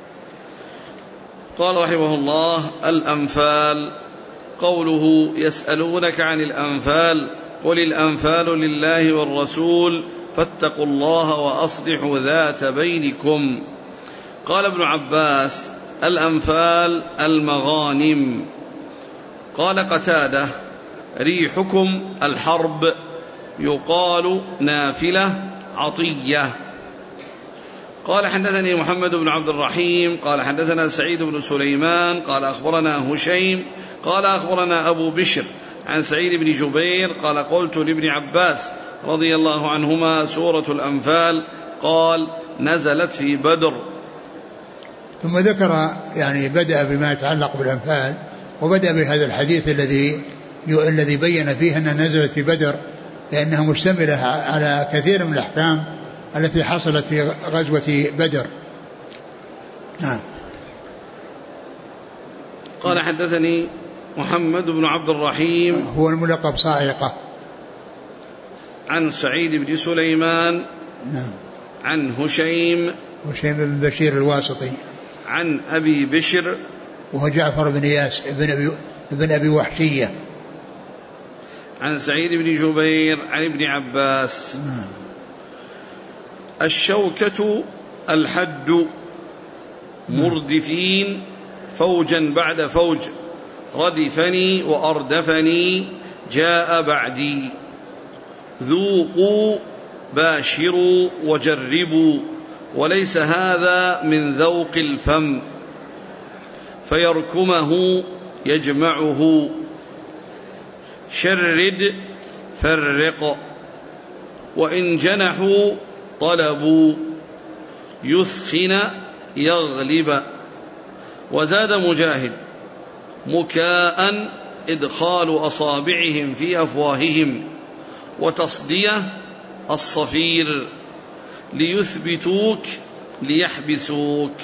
قال رحمه الله الأنفال. قوله يسألونك عن الأنفال قل الأنفال لله والرسول فاتقوا الله وأصلحوا ذات بينكم. قال ابن عباس الأنفال المغانم. قال قتادة ريحكم الحرب، يقال نافلة عطية. قال حدثني محمد بن عبد الرحيم قال حدثنا سعيد بن سليمان قال أخبرنا هشيم قال أخبرنا أبو بشر عن سعيد بن جبير قال قلت لابن عباس رضي الله عنهما سورة الأنفال، قال نزلت في بدر. ثم ذكر يعني بدأ بما يتعلق بالأنفال، وبدأ بهذا الحديث الذي بين فيه أنها نزلت في بدر، لأنها مشتملة على كثير من الأحكام التي حصلت في غزوة بدر. نعم. قال حدثني محمد بن عبد الرحيم هو الملقب صاعقة عن سعيد بن سليمان. نعم. عن هشيم بن بشير الواسطي عن أبي بشر وهو جعفر بن إياس ابن أبي وحشية. عن سعيد بن جبير عن ابن عباس. الشوكة الحد مردفين فوجا بعد فوج، ردفني وأردفني جاء بعدي، ذوقوا باشروا وجربوا، وليس هذا من ذوق الفم، فيركمه يجمعه، شرد فرق، وإن جنحوا طلبوا، يثخن يغلب. وزاد مجاهد: مكاء إدخال أصابعهم في أفواههم، وتصدية الصفير، ليثبتوك ليحبسوك.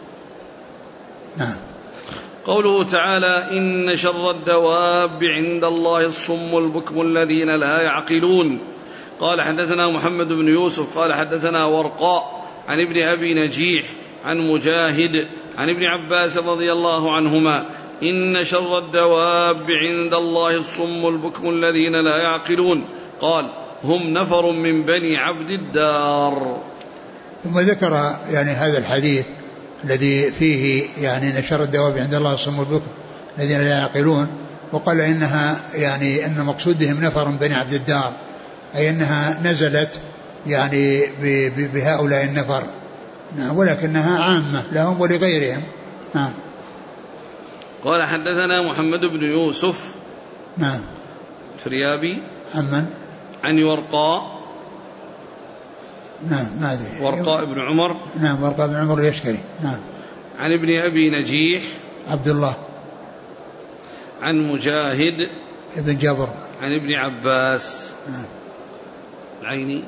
قوله تعالى: إن شر الدواب عند الله الصم البكم الذين لا يعقلون. قال حدثنا محمد بن يوسف قال حدثنا ورقاء عن ابن أبي نجيح عن مجاهد عن ابن عباس رضي الله عنهما: إن شر الدواب عند الله الصم البكم الذين لا يعقلون. قال: هم نفر من بني عبد الدار. ثم ذكر يعني هذا الحديث الذي فيه يعني إن شر الدواب عند الله الصم البكم الذين لا يعقلون، وقال إنها يعني أن مقصود بهم نفر من بني عبد الدار، أي أنها نزلت يعني بهؤلاء النفر، ولكنها عامة لهم ولغيرهم. قال حدثنا محمد بن يوسف الفريابي عن ورقاء ورقاء بن عمر ورقاء بن عمر اليشكري عن ابن أبي نجيح عبد الله عن مجاهد ابن جبر عن ابن عباس العيني.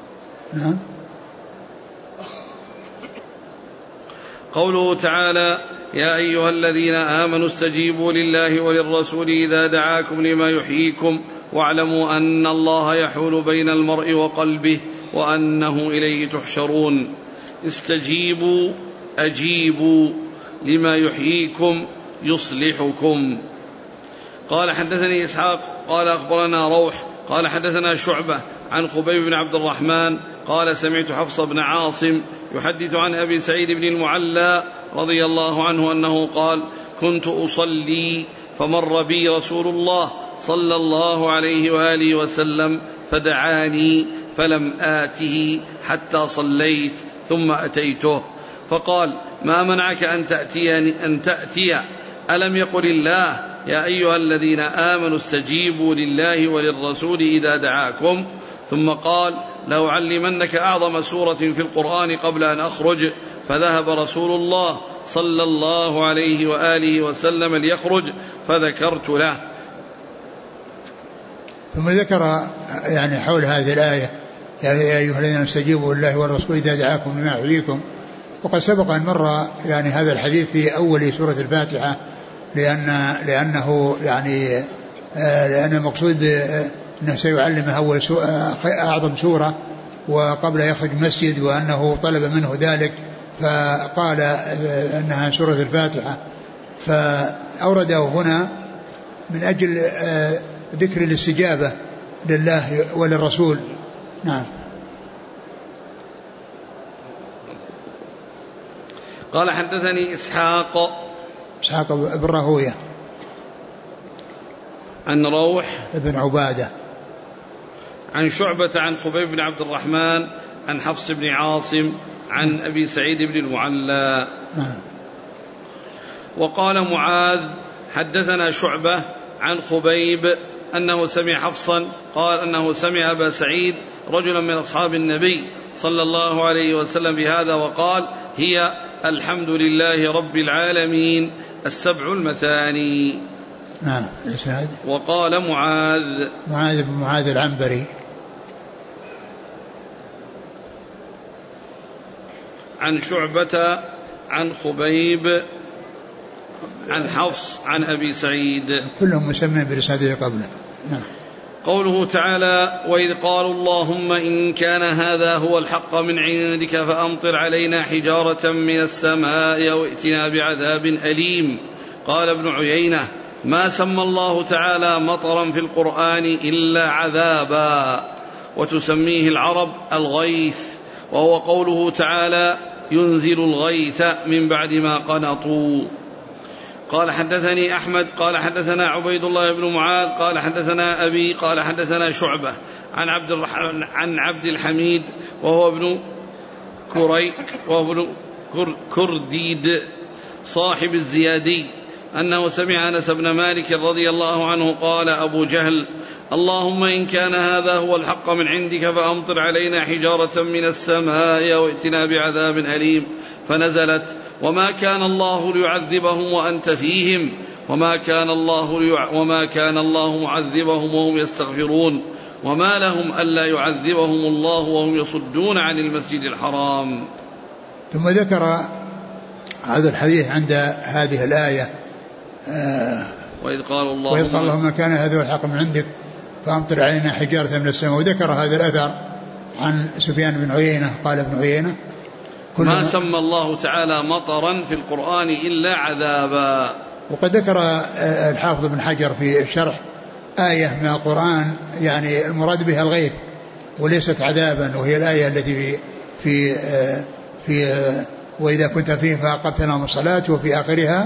قوله تعالى: يا أيها الذين آمنوا استجيبوا لله وللرسول إذا دعاكم لما يحييكم واعلموا أن الله يحول بين المرء وقلبه وأنه إليه تحشرون. استجيبوا أجيبوا لما يحييكم يصلحكم. قال حدثني إسحاق قال أخبرنا روح قال حدثنا شعبة عن خبيب بن عبد الرحمن قال: سمعت حفص بن عاصم يحدث عن أبي سعيد بن المعلى رضي الله عنه أنه قال: كنت أصلي فمر بي رسول الله صلى الله عليه وآله وسلم فدعاني فلم آته حتى صليت ثم أتيته فقال: ما منعك أن تأتي ألم يقل الله: يا أيها الذين آمنوا استجيبوا لله وللرسول إذا دعاكم؟ ثم قال: لأعلمنك أعظم سورة في القرآن قبل أن أخرج. فذهب رسول الله صلى الله عليه وآله وسلم ليخرج فذكرت له. ثم ذكر يعني حول هذه الآية: يا أيها الذين استجيبوا لله والرسول إذا دعاكم لما يحييكم. وقد سبق أن مر يعني هذا الحديث في أول سورة الفاتحة، لأنه يعني لأن المقصود أنه سيعلمه أول أعظم سورة وقبل يخرج مسجد، وأنه طلب منه ذلك فقال أنها سورة الفاتحة، فأورده هنا من أجل ذكر الاستجابة لله وللرسول. قال حدثني إسحاق بن راهويه عن روح بن عبادة عن شعبة عن خبيب بن عبد الرحمن عن حفص بن عاصم عن أبي سعيد بن المعلى. وقال معاذ: حدثنا شعبة عن خبيب أنه سمع حفصا قال أنه سمع أبا سعيد رجلا من أصحاب النبي صلى الله عليه وسلم بهذا وقال: هي الحمد لله رب العالمين السبع المثاني. وقال معاذ بن معاذ العنبري عن شعبة عن خبيب عن حفص عن أبي سعيد، كلهم مسمين برسالته قبله. قوله تعالى: وإذ قالوا اللهم إن كان هذا هو الحق من عندك فأمطر علينا حجارة من السماء أو ائتنا بعذاب أليم. قال ابن عيينة: ما سمى الله تعالى مطرا في القرآن إلا عذابا، وتسميه العرب الغيث، وهو قوله تعالى: ينزل الغيث من بعد ما قنطوا. قال حدثني أحمد قال حدثنا عبيد الله بن معاذ قال حدثنا أبي قال حدثنا شعبة عن عبد الحميد وهو ابن كرديد صاحب الزيادي أنه سمع أنس بن مالك رضي الله عنه قال: أبو جهل: اللهم إن كان هذا هو الحق من عندك فأمطر علينا حجارة من السماء وائتنا بعذاب أليم، فنزلت: وما كان الله ليعذبهم وأنت فيهم وما كان الله معذبهم وهم يستغفرون وما لهم ألا يعذبهم الله وهم يصدون عن المسجد الحرام. ثم ذكر هذا الحديث عند هذه الآية: وإذ قال اللهم كان هذا هو الحق من عندك فأمطر علينا حجارة من السماء. وذكر هذا الأثر عن سفيان بن عيينة قال ابن عيينة: ما سمى الله تعالى مطرا في القرآن إلا عذابا. وقد ذكر الحافظ بن حجر في الشرح آية من القرآن يعني المراد بها الغيث وليست عذابا، وهي الآية التي في وإذا كنت فيه فأقمت لهم الصلاة، وفي آخرها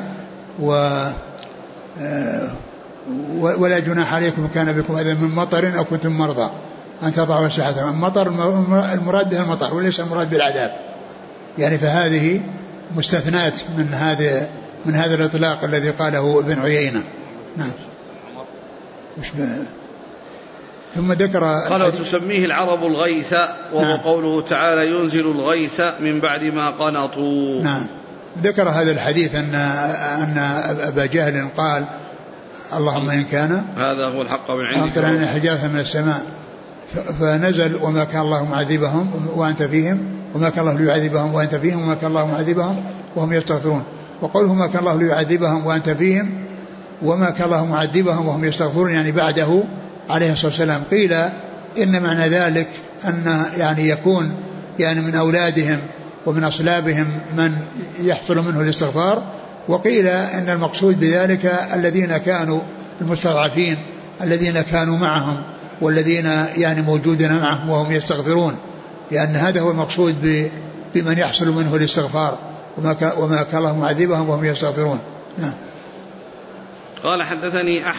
ولا جناح عليكم كان بكم أذى من مطر أو كنتم مرضى أن تضعوا أسلحتكم. المطر المراد به المطر وليس المراد بالعذاب يعني، فهذه مستثنات من هذا الإطلاق الذي قاله ابن عيينة. نعم. ثم ذكر قال: تسميه العرب الغيث، وهو نعم. قوله تعالى: ينزل الغيث من بعد ما قنطوا. نعم. ذكر هذا الحديث أن أبا جهل قال: اللهم إن كان هذا هو الحق من عندك أمطر علينا حجارة من السماء، فنزل: وما كان الله معذبهم وأنت فيهم وما كان الله ليعذبهم وأنت فيهم وما كان الله معذبهم وهم يستغفرون. وقوله ما كان الله ليعذبهم وأنت فيهم وما كان الله معذبهم وهم يستغفرون يعني بعده عليه الصلاة والسلام. قيل إن معنى ذلك أن يعني يكون يعني من أولادهم ومن أصلابهم من يحصل منه الاستغفار، وقيل إن المقصود بذلك الذين كانوا المستضعفين الذين كانوا معهم والذين يعني موجودين معهم وهم يستغفرون، لأن هذا هو المقصود بمن يحصل منه الاستغفار، وما كان الله معذبهم وهم يستغفرون. نعم. قال حدثني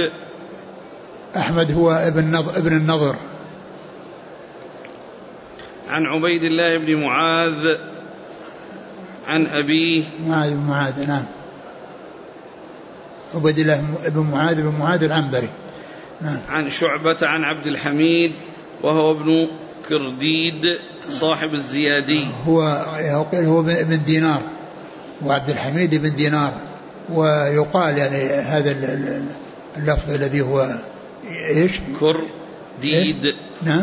أحمد هو ابن النضر عن عبيد الله بن معاذ عن أبيه معاذ. نعم. عبيد الله بن معاذ العنبري. نعم. عن شعبة عن عبد الحميد وهو ابن كرديد صاحب الزيادي. هو ابن دينار، وعبد الحميد ابن دينار. ويقال يعني هذا اللفظ الذي هو ايش؟ كرديد. نعم.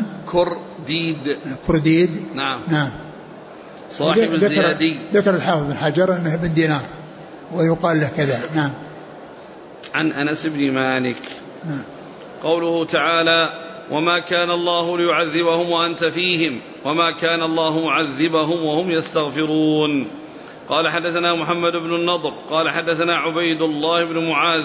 كرديد. نعم. صاحب الزيادي. ذكر الحافظ بن حجر انه ابن دينار ويقال له كذا. نعم. عن أنس بن مالك. نعم. قوله تعالى: وما كان الله ليعذبهم وأنت فيهم وما كان الله معذبهم وهم يستغفرون. قال حدثنا محمد بن النضر قال حدثنا عبيد الله بن معاذ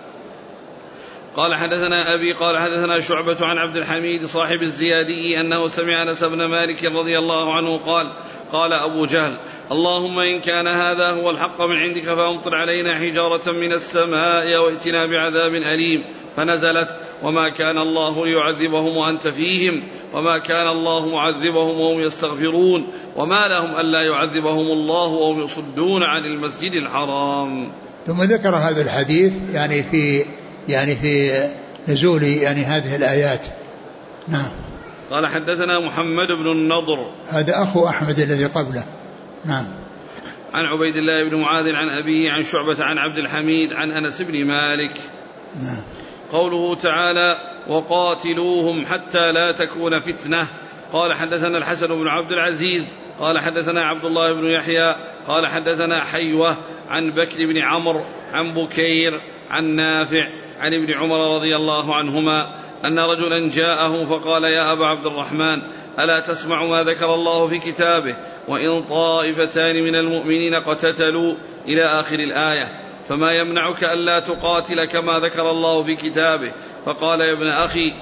قال حدثنا أبي قال حدثنا شعبة عن عبد الحميد صاحب الزيادي أنه سمع أنس بن مالك رضي الله عنه قال أبو جهل: اللهم إن كان هذا هو الحق من عندك فأمطر علينا حجارة من السماء وائتنا بعذاب أليم، فنزلت: وما كان الله ليعذبهم وأنت فيهم وما كان الله معذبهم وهم يستغفرون وما لهم ألا يعذبهم الله وهم يصدون عن المسجد الحرام. ثم ذكر هذا الحديث يعني في نزول يعني هذه الآيات. نعم. قال حدثنا محمد بن النضر هذا أخو أحمد الذي قبله. نعم. عن عبيد الله بن معاذ عن أبيه عن شعبة عن عبد الحميد عن أنس بن مالك. نعم. قوله تعالى: وقاتلوهم حتى لا تكون فتنة. قال حدثنا الحسن بن عبد العزيز قال حدثنا عبد الله بن يحيى قال حدثنا حيوة عن بكر بن عمرو عن بكير عن نافع عن ابن عمر رضي الله عنهما أن رجلا جاءه فقال: يا أبا عبد الرحمن، ألا تسمع ما ذكر الله في كتابه: وإن طائفتان من المؤمنين اقتتلوا إلى آخر الآية. فما يمنعك ألا تقاتل كما ذكر الله في كتابه؟ فقال يا ابن أخي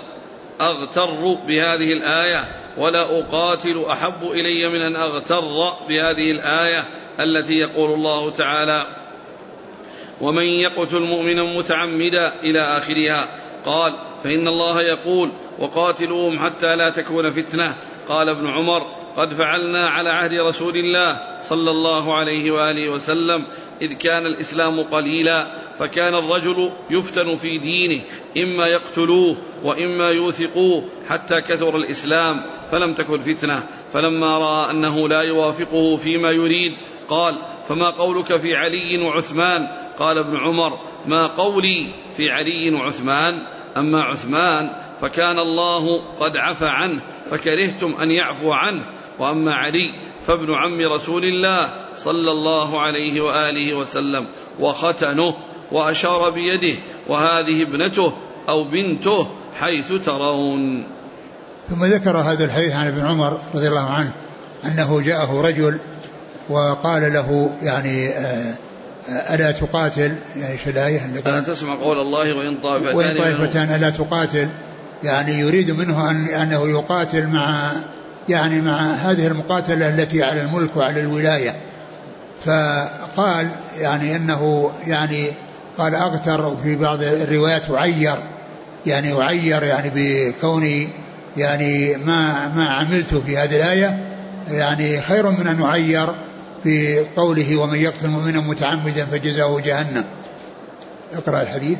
أغتر بهذه الآية ولا أقاتل أحب إلي من أن أغتر بهذه الآية التي يقول الله تعالى ومن يقتل مؤمنا متعمدا إلى آخرها. قال فإن الله يقول وقاتلوهم حتى لا تكون فتنة. قال ابن عمر قد فعلنا على عهد رسول الله صلى الله عليه وآله وسلم إذ كان الإسلام قليلا، فكان الرجل يفتن في دينه إما يقتلوه وإما يوثقوه حتى كثر الإسلام فلم تكن فتنة. فلما رأى أنه لا يوافقه فيما يريد قال فما قولك في علي وعثمان؟ قال ابن عمر ما قولي في علي وعثمان، أما عثمان فكان الله قد عفى عنه فكرهتم أن يعفو عنه، وأما علي فابن عم رسول الله صلى الله عليه وآله وسلم وختنه، وأشار بيده وهذه ابنته أو بنته حيث ترون. ثم ذكر هذا الحديث عن ابن عمر رضي الله عنه أنه جاءه رجل وقال له يعني ألا تقاتل، يعني الآية ألا تسمع قول الله وإن طائفتان ألا تقاتل، يعني يريد منه أنه يقاتل مع هذه المقاتلة التي على الملك وعلى الولاية. فقال يعني أنه يعني قال أغتر، في بعض الروايات أعير يعني بكوني يعني ما عملت في هذه الآية يعني خير من أن أعير في قوله ومن يقتل مؤمنا متعمدا فجزاؤه جهنم. اقرأ الحديث.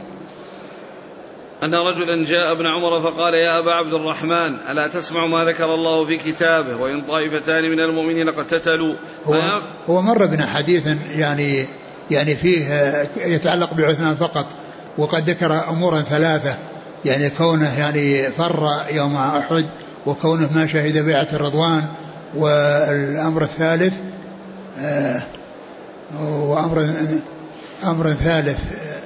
أن رجلا جاء ابن عمر فقال يا أبا عبد الرحمن ألا تسمع ما ذكر الله في كتابه وإن طائفتان من المؤمنين اقتتلوا؟ هو مر بنا حديثا يعني فيه يتعلق بعثمان فقط، وقد ذكر أمورا ثلاثة، يعني كونه يعني فر يوم أحد، وكونه ما شهد بيعة الرضوان، والأمر الثالث أمر ثالث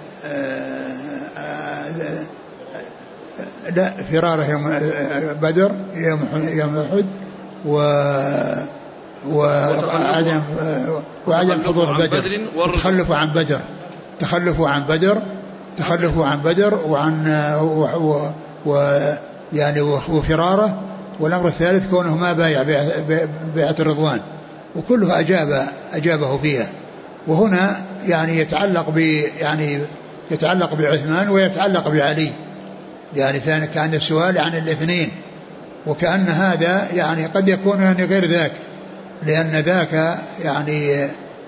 لا فراره يوم بدر يوم أحد، وعدم حضور بدر، تخلفوا عن بدر يعني وفراره. والأمر الثالث كونه ما بايع بيعة الرضوان، وكله أجابه فيها. وهنا يعني يتعلق بعثمان ويتعلق بعلي، يعني كان السؤال عن الاثنين، وكأن هذا يعني قد يكون يعني غير ذاك، لأن ذاك يعني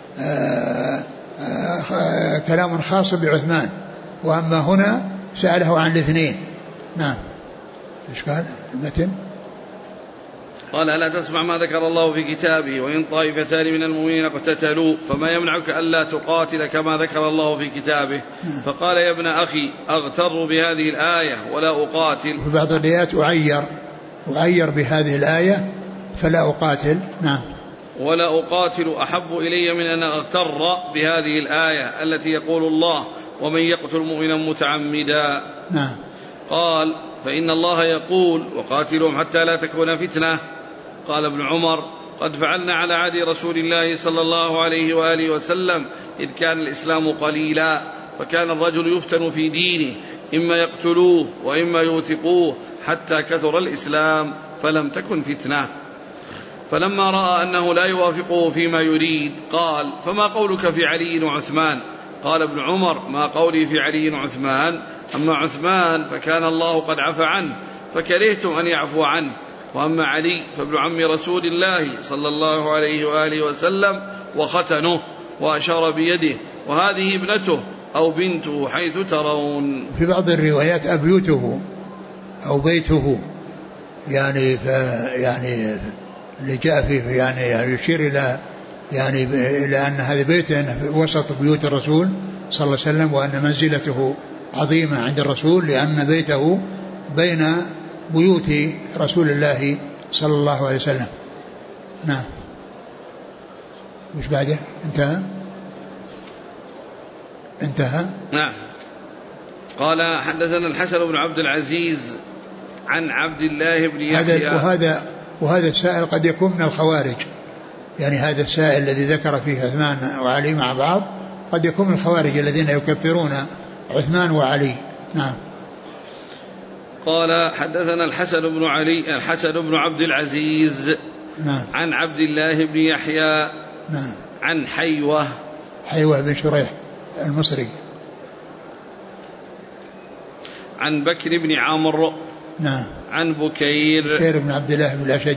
كلام خاص بعثمان، وأما هنا سأله عن الاثنين. نعم. إيش قال المتن؟ قال ألا تسمع ما ذكر الله في كتابه وإن طائفتان من المؤمنين اقتتلوا فما يمنعك ألا تقاتل كما ذكر الله في كتابه؟ فقال يا ابن أخي أغتر بهذه الآية ولا أقاتل. في بعض الآيات أعير بهذه الآية فلا أقاتل. نعم. ولا أقاتل أحب إلي من أن أغتر بهذه الآية التي يقول الله ومن يقتل مؤمنا متعمدا. نعم. قال فإن الله يقول وقاتلهم حتى لا تكون فتنة. قال ابن عمر قد فعلنا على عهد رسول الله صلى الله عليه وآله وسلم إذ كان الإسلام قليلا، فكان الرجل يفتن في دينه إما يقتلوه وإما يوثقوه حتى كثر الإسلام فلم تكن فتنة. فلما رأى أنه لا يوافقه فيما يريد قال فما قولك في علي وعثمان؟ قال ابن عمر ما قولي في علي وعثمان، أما عثمان فكان الله قد عفى عنه فكرهتم أن يعفو عنه، وأما علي فابن عم رسول الله صلى الله عليه وآله وسلم وختنه، وأشار بيده وهذه ابنته أو بنته حيث ترون. في بعض الروايات أبيوته أو بيته، يعني اللي جاء فيه يعني يشير إلى أن هذا بيت وسط بيوت الرسول صلى الله عليه وسلم، وأن منزلته عظيمة عند الرسول لأن بيته بين بيوت رسول الله صلى الله عليه وسلم. نعم. مش بعده انتهى. نعم. قال حدثنا الحسن بن عبد العزيز عن عبد الله بن يحيى. وهذا السائل قد يكون من الخوارج، يعني هذا السائل الذي ذكر فيه عثمان وعلي مع بعض قد يكون من الخوارج الذين يكفرون عثمان وعلي. نعم. قال حدثنا الحسن بن علي الحسن بن عبد العزيز نعم. عن عبد الله بن يحيى نعم. عن حيوة بن شريح المصري عن بكر بن عمرو نعم. عن بكير بن عبد الله بن الأشج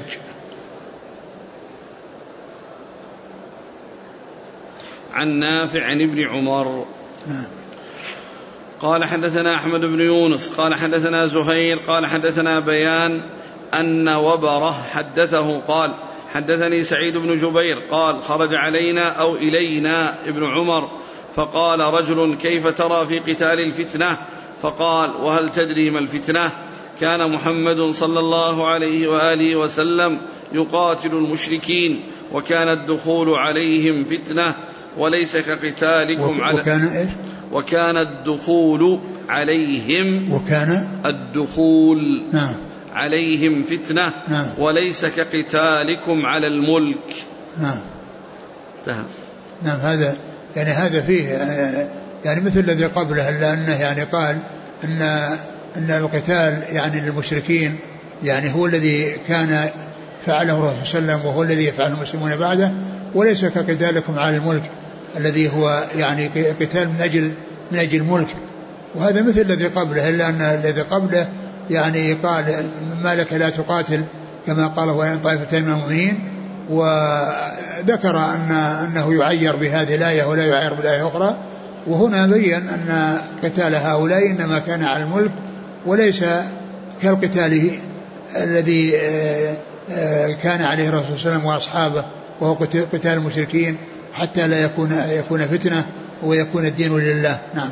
عن نافع عن ابن عمر. نعم. قال حدثنا أحمد بن يونس قال حدثنا زهير قال حدثنا بيان أن وبره حدثه قال حدثني سعيد بن جبير قال خرج علينا أو إلينا ابن عمر فقال رجل كيف ترى في قتال الفتنة؟ فقال وهل تدري ما الفتنة؟ كان محمد صلى الله عليه وآله وسلم يقاتل المشركين وكان الدخول عليهم فتنة وليس كقتالكم وكان الدخول عليهم الدخول نعم. عليهم فتنة نعم. وليس كقتالكم على الملك. نعم. نعم. هذا فيه يعني مثل الذي قبله إلا أنه يعني قال أن القتال يعني للمشركين يعني هو الذي كان فعله الرسول صلى الله عليه وسلم وهو الذي يفعله المسلمون بعده وليس كقتالكم على الملك الذي هو يعني قتال من أجل الملك. وهذا مثل الذي قبله إلا أن الذي قبله يعني قال ما لك لا تقاتل كما قال وإن طائفتين من المؤمنين وذكر أنه يعير بهذه الآية ولا يعير بالآية أخرى. وهنا بين أن قتال هؤلاء إنما كان على الملك وليس كالقتال الذي كان عليه الرسول صلى الله عليه وسلم وأصحابه وهو قتال المشركين حتى لا يكون فتنة ويكون الدين لله. نعم.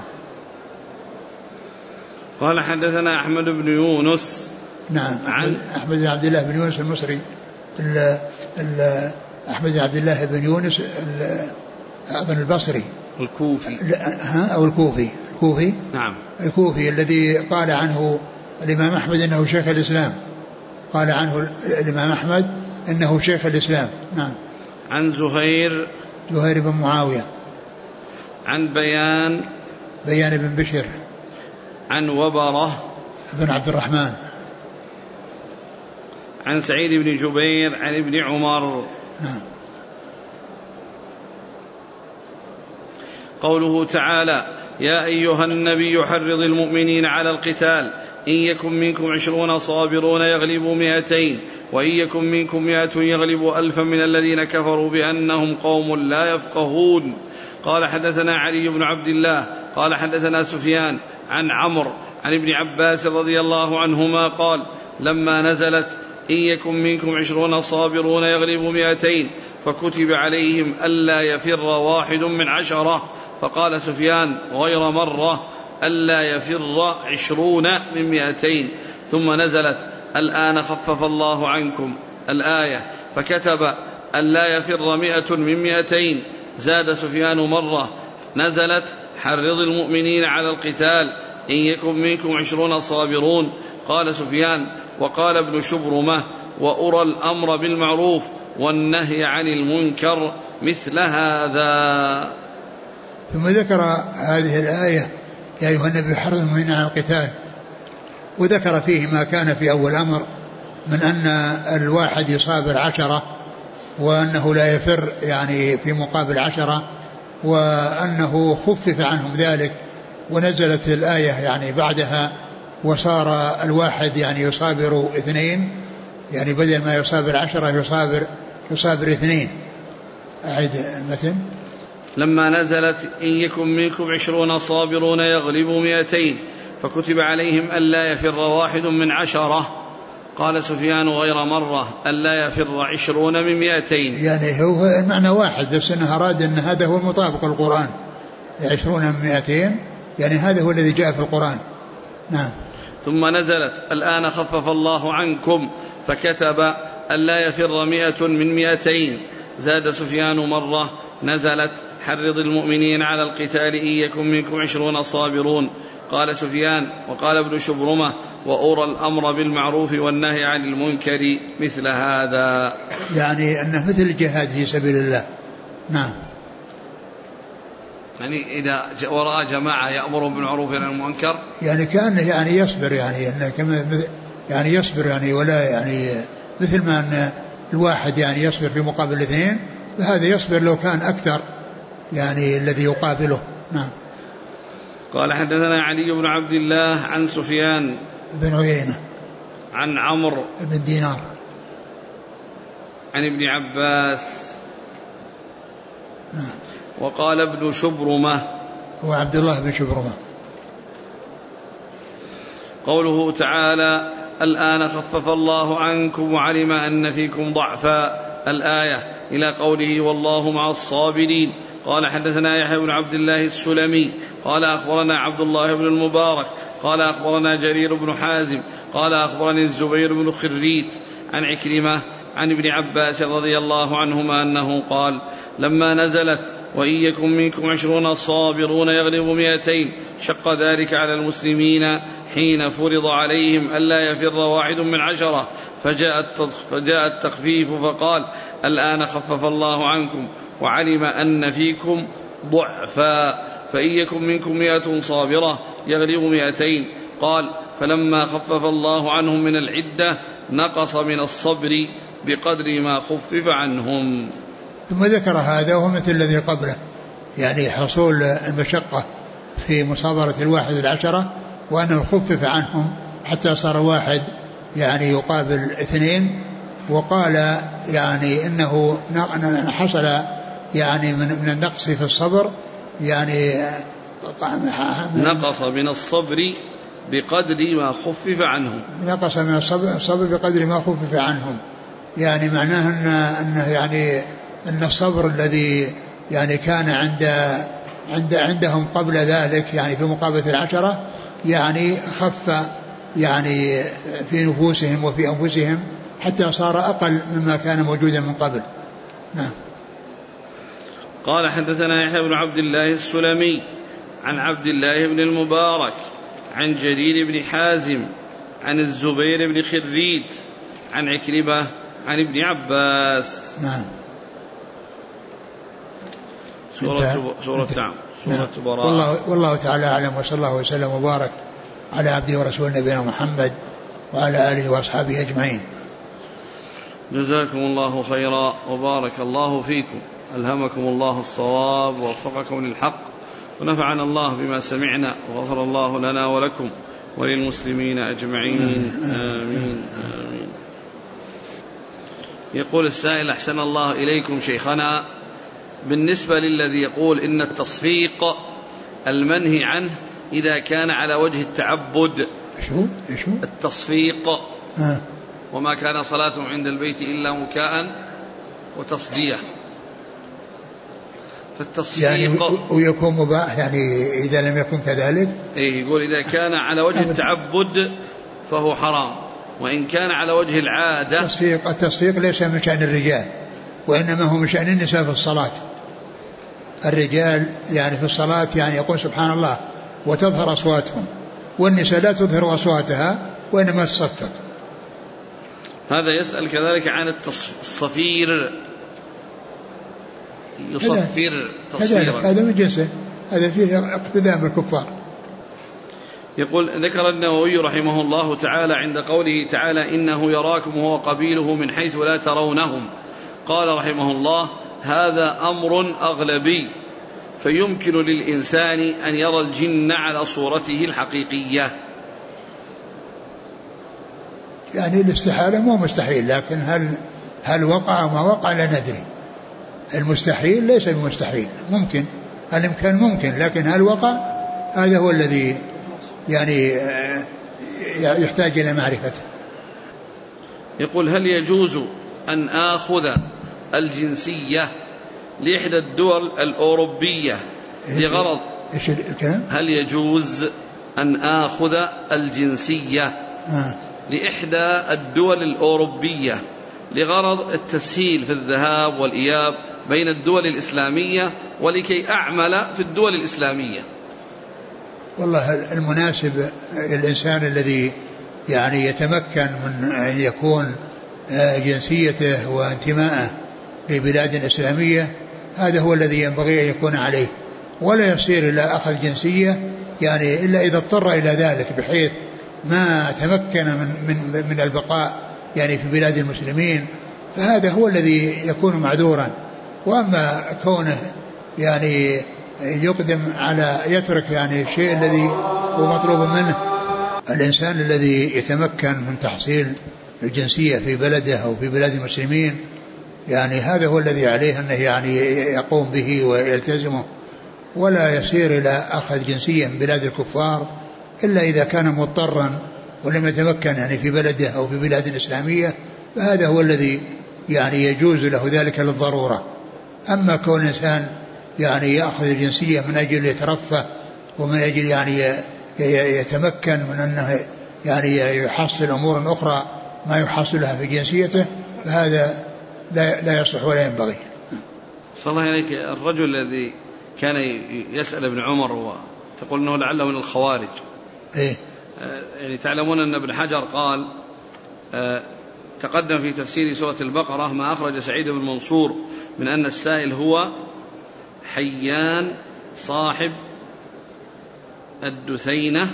قال حدثنا أحمد بن يونس نعم. أحمد بن عبد الله بن يونس المصري أحمد بن عبد الله بن يونس أظن البصري الكوفي أو الكوفي نعم الكوفي الذي قال عنه الإمام أحمد إنه شيخ الإسلام. قال عنه الإمام أحمد إنه شيخ الإسلام. نعم. عن زهير بن معاوية عن بيان بن بشر عن وبره بن عبد الرحمن عن سعيد بن جبير عن ابن عمر. نعم. قوله تعالى يا أيها النبي حرض المؤمنين على القتال إن يكن منكم 20 صابرون يغلبوا 200 وإن يكن منكم 100 يغلبوا 1000 من الذين كفروا بأنهم قوم لا يفقهون. قال حدثنا علي بن عبد الله قال حدثنا سفيان عن عمرو عن ابن عباس رضي الله عنهما قال لما نزلت إن يكن منكم 20 صابرون يغلبوا 200 فكتب عليهم ألا يفر واحد من 10 فقال سفيان غير مرة ألا يفر 20 من 200 ثم نزلت الآن خفف الله عنكم الآية فكتب ألا يفر 100 من 200 زاد سفيان مرة نزلت حرض المؤمنين على القتال إن يكن منكم 20 صابرون. قال سفيان وقال ابن شبرمة وأرى الأمر بالمعروف والنهي عن المنكر مثل هذا. ثم ذكر هذه الآية يا أيها النبي حرض المؤمنين على القتال وذكر فيه ما كان في أول أمر من أن الواحد يصابر 10 وأنه لا يفر يعني في مقابل 10 وأنه خفف عنهم ذلك ونزلت الآية يعني بعدها وصار الواحد يعني يصابر 2 يعني بدل ما يصابر 10 يصابر 2. أعيد المتن. لما نزلت إن يكن منكم 20 صابرون يغلبوا 200 فكتب عليهم ألا يفر واحد من 10 قال سفيان غير مرة ألا يفر 20 من 200 يعني هو المعنى واحد بس أنه أراد أن هذا هو المطابق القرآن 20 من 200 يعني هذا هو الذي جاء في القرآن. نعم. ثم نزلت الآن خفف الله عنكم فكتب ألا يفر 100 من 200 زاد سفيان مرة نزلت حرض المؤمنين على القتال إن يكن منكم 20 صابرون. قال سفيان وقال ابن شبرمة وأرى الأمر بالمعروف والنهي عن المنكر مثل هذا يعني أنه مثل الجهاد في سبيل الله. نعم. يعني إذا ورأى جماعة يأمرهم بالمعروف وينهى عن المنكر يعني كأنه يعني يصبر يعني إنه يعني يصبر يعني ولا يعني مثل ما أن الواحد يعني يصبر في مقابل الاثنين، فهذا يصبر لو كان أكثر يعني الذي يقابله. نعم. قال حدثنا علي بن عبد الله عن سفيان بن عيينة عن عمرو بن دينار عن ابن عباس. نعم. وقال ابن شبرمة هو عبد الله بن شبرمة. قوله تعالى الآن خفف الله عنكم وعلم أن فيكم ضعفا الآية إلى قوله والله مع الصابرين. قال حدثنا يحيى بن عبد الله السلمي قال أخبرنا عبد الله بن المبارك قال أخبرنا جرير بن حازم قال أخبرني الزبير بن خريت عن عكرمة عن ابن عباس رضي الله عنهما أنه قال لما نزلت وإن يكن منكم 20 صابرون يغلبوا 200 شق ذلك على المسلمين حين فرض عليهم ألا يفر واحد من 10 فجاء التخفيف فقال الآن خفف الله عنكم وعلم أن فيكم ضعفا فإن يكن منكم 100 صابرة يغلبوا 200. قال فلما خفف الله عنهم من العدة نقص من الصبر بقدر ما خفف عنهم. ثم ذكر هذا وهو مثل الذي قبله، يعني حصول المشقة في مصابرة 11 وأنه خفف عنهم حتى صار واحد يعني يقابل 2. وقال يعني إنه حصل يعني من النقص في الصبر يعني نقص من الصبر بقدر ما خفف عنهم. نقص من الصبر بقدر ما خفف عنهم، يعني معناه أنه يعني أن الصبر الذي يعني كان عندهم قبل ذلك يعني في مقابلة 10 يعني خف يعني في نفوسهم وفي أنفسهم حتى صار أقل مما كان موجودا من قبل. نعم. قال حدثنا يحيى بن عبد الله السلمي عن عبد الله بن المبارك عن جرير بن حازم عن الزبير بن خريت عن عكرمة عن ابن عباس. نعم. سورة براءة. والله تعالى أعلم، وصلى الله وسلم وبارك على عبده ورسوله نبينا محمد وعلى آله وأصحابه أجمعين. جزاكم الله خيرا وبارك الله فيكم، ألهمكم الله الصواب ووفقكم للحق، ونفعنا الله بما سمعنا، وغفر الله لنا ولكم وللمسلمين أجمعين. آمين آمين. يقول السائل أحسن الله إليكم شيخنا، بالنسبة للذي يقول إن التصفيق المنهي عنه إذا كان على وجه التعبد. شو التصفيق وما كان صلاتهم عند البيت إلا مكاء وتصدية، فالتصفيق يعني ويكون مباح يعني إذا لم يكن كذلك. يقول إذا كان على وجه التعبد فهو حرام، وإن كان على وجه العادة. التصفيق ليس من شأن الرجال، وإنما هو من شأن النساء في الصلاة. الرجال يعني في الصلاة يعني يقول سبحان الله وتظهر أصواتهم، والنساء لا تظهر أصواتها وإنما تصفق. هذا يسأل كذلك عن الصفير، يصفر تصفيرا، هذا من جنسه، هذا فيه اقتداء بالكفار. يقول ذكر النووي رحمه الله تعالى عند قوله تعالى إنه يراكم هو قبيله من حيث لا ترونهم، قال رحمه الله هذا أمر أغلبي، فيمكن للإنسان أن يرى الجن على صورته الحقيقية. يعني الاستحالة مو مستحيل، لكن هل وقع ما وقع لا ندري. المستحيل ليس بمستحيل، ممكن، الإمكان ممكن، لكن هل وقع هذا هو الذي يعني يحتاج إلى معرفته. يقول هل يجوز أن آخذ الجنسية لإحدى الدول الأوروبية لغرض؟ إيش الكلام؟ هل يجوز أن آخذ الجنسية لإحدى الدول الأوروبية لغرض التسهيل في الذهاب والإياب بين الدول الإسلامية ولكي أعمل في الدول الإسلامية؟ والله المناسب الإنسان الذي يعني يتمكن من أن يكون جنسيته وانتماءه لبلاد إسلامية، هذا هو الذي ينبغي أن يكون عليه، ولا يصير إلى أخذ جنسية يعني إلا إذا اضطر إلى ذلك بحيث ما تمكن من البقاء يعني في بلاد المسلمين، فهذا هو الذي يكون معذورا. وأما كونه يعني يقدم على يترك يعني الشيء الذي هو مطلوب منه، الإنسان الذي يتمكن من تحصيل الجنسية في بلده أو في بلاد المسلمين يعني هذا هو الذي عليه أنه يعني يقوم به ويلتزمه، ولا يسير إلى أخذ جنسية من بلاد الكفار إلا إذا كان مضطرا ولم يتمكن يعني في بلده أو في بلاد إسلامية، فهذا هو الذي يعني يجوز له ذلك للضرورة. أما كون الإنسان يعني يأخذ الجنسية من أجل يترفه ومن أجل يعني يتمكن من أنه يعني يحصل أمور أخرى ما يحصلها في جنسيته، فهذا لا يصح ولا ينبغي. صلى الله عليك. الرجل الذي كان يسأل ابن عمر وتقول أنه لعله من الخوارج، إيه؟ يعني تعلمون أن ابن حجر قال تقدم في تفسير سورة البقرة ما أخرج سعيد بن منصور من أن السائل هو حيان صاحب الدثينة.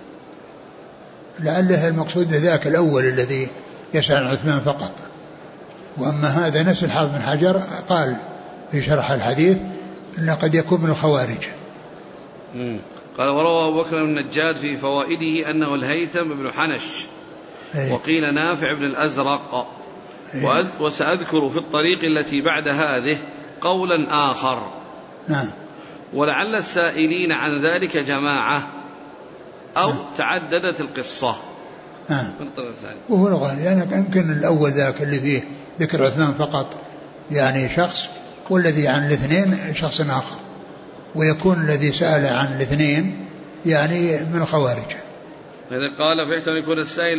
لعله المقصود ذاك الأول الذي يسأل عن عثمان فقط، وأما هذا نفس الحافظ بن حجر قال في شرح الحديث أنه قد يكون من الخوارج. قال وروى أبو بكر بن النجاد في فوائده أنه الهيثم بن حنش، وقيل نافع بن الأزرق، وسأذكر في الطريق التي بعد هذه قولا آخر. ولعل السائلين عن ذلك جماعة أو تعددت القصة. وهو الغالب يعني يمكن الأول ذاك اللي فيه ذكر عثمان فقط يعني شخص، والذي عن الاثنين شخص آخر، ويكون الذي سأل عن الاثنين يعني من الخوارج. إذا قال فيحتمل يكون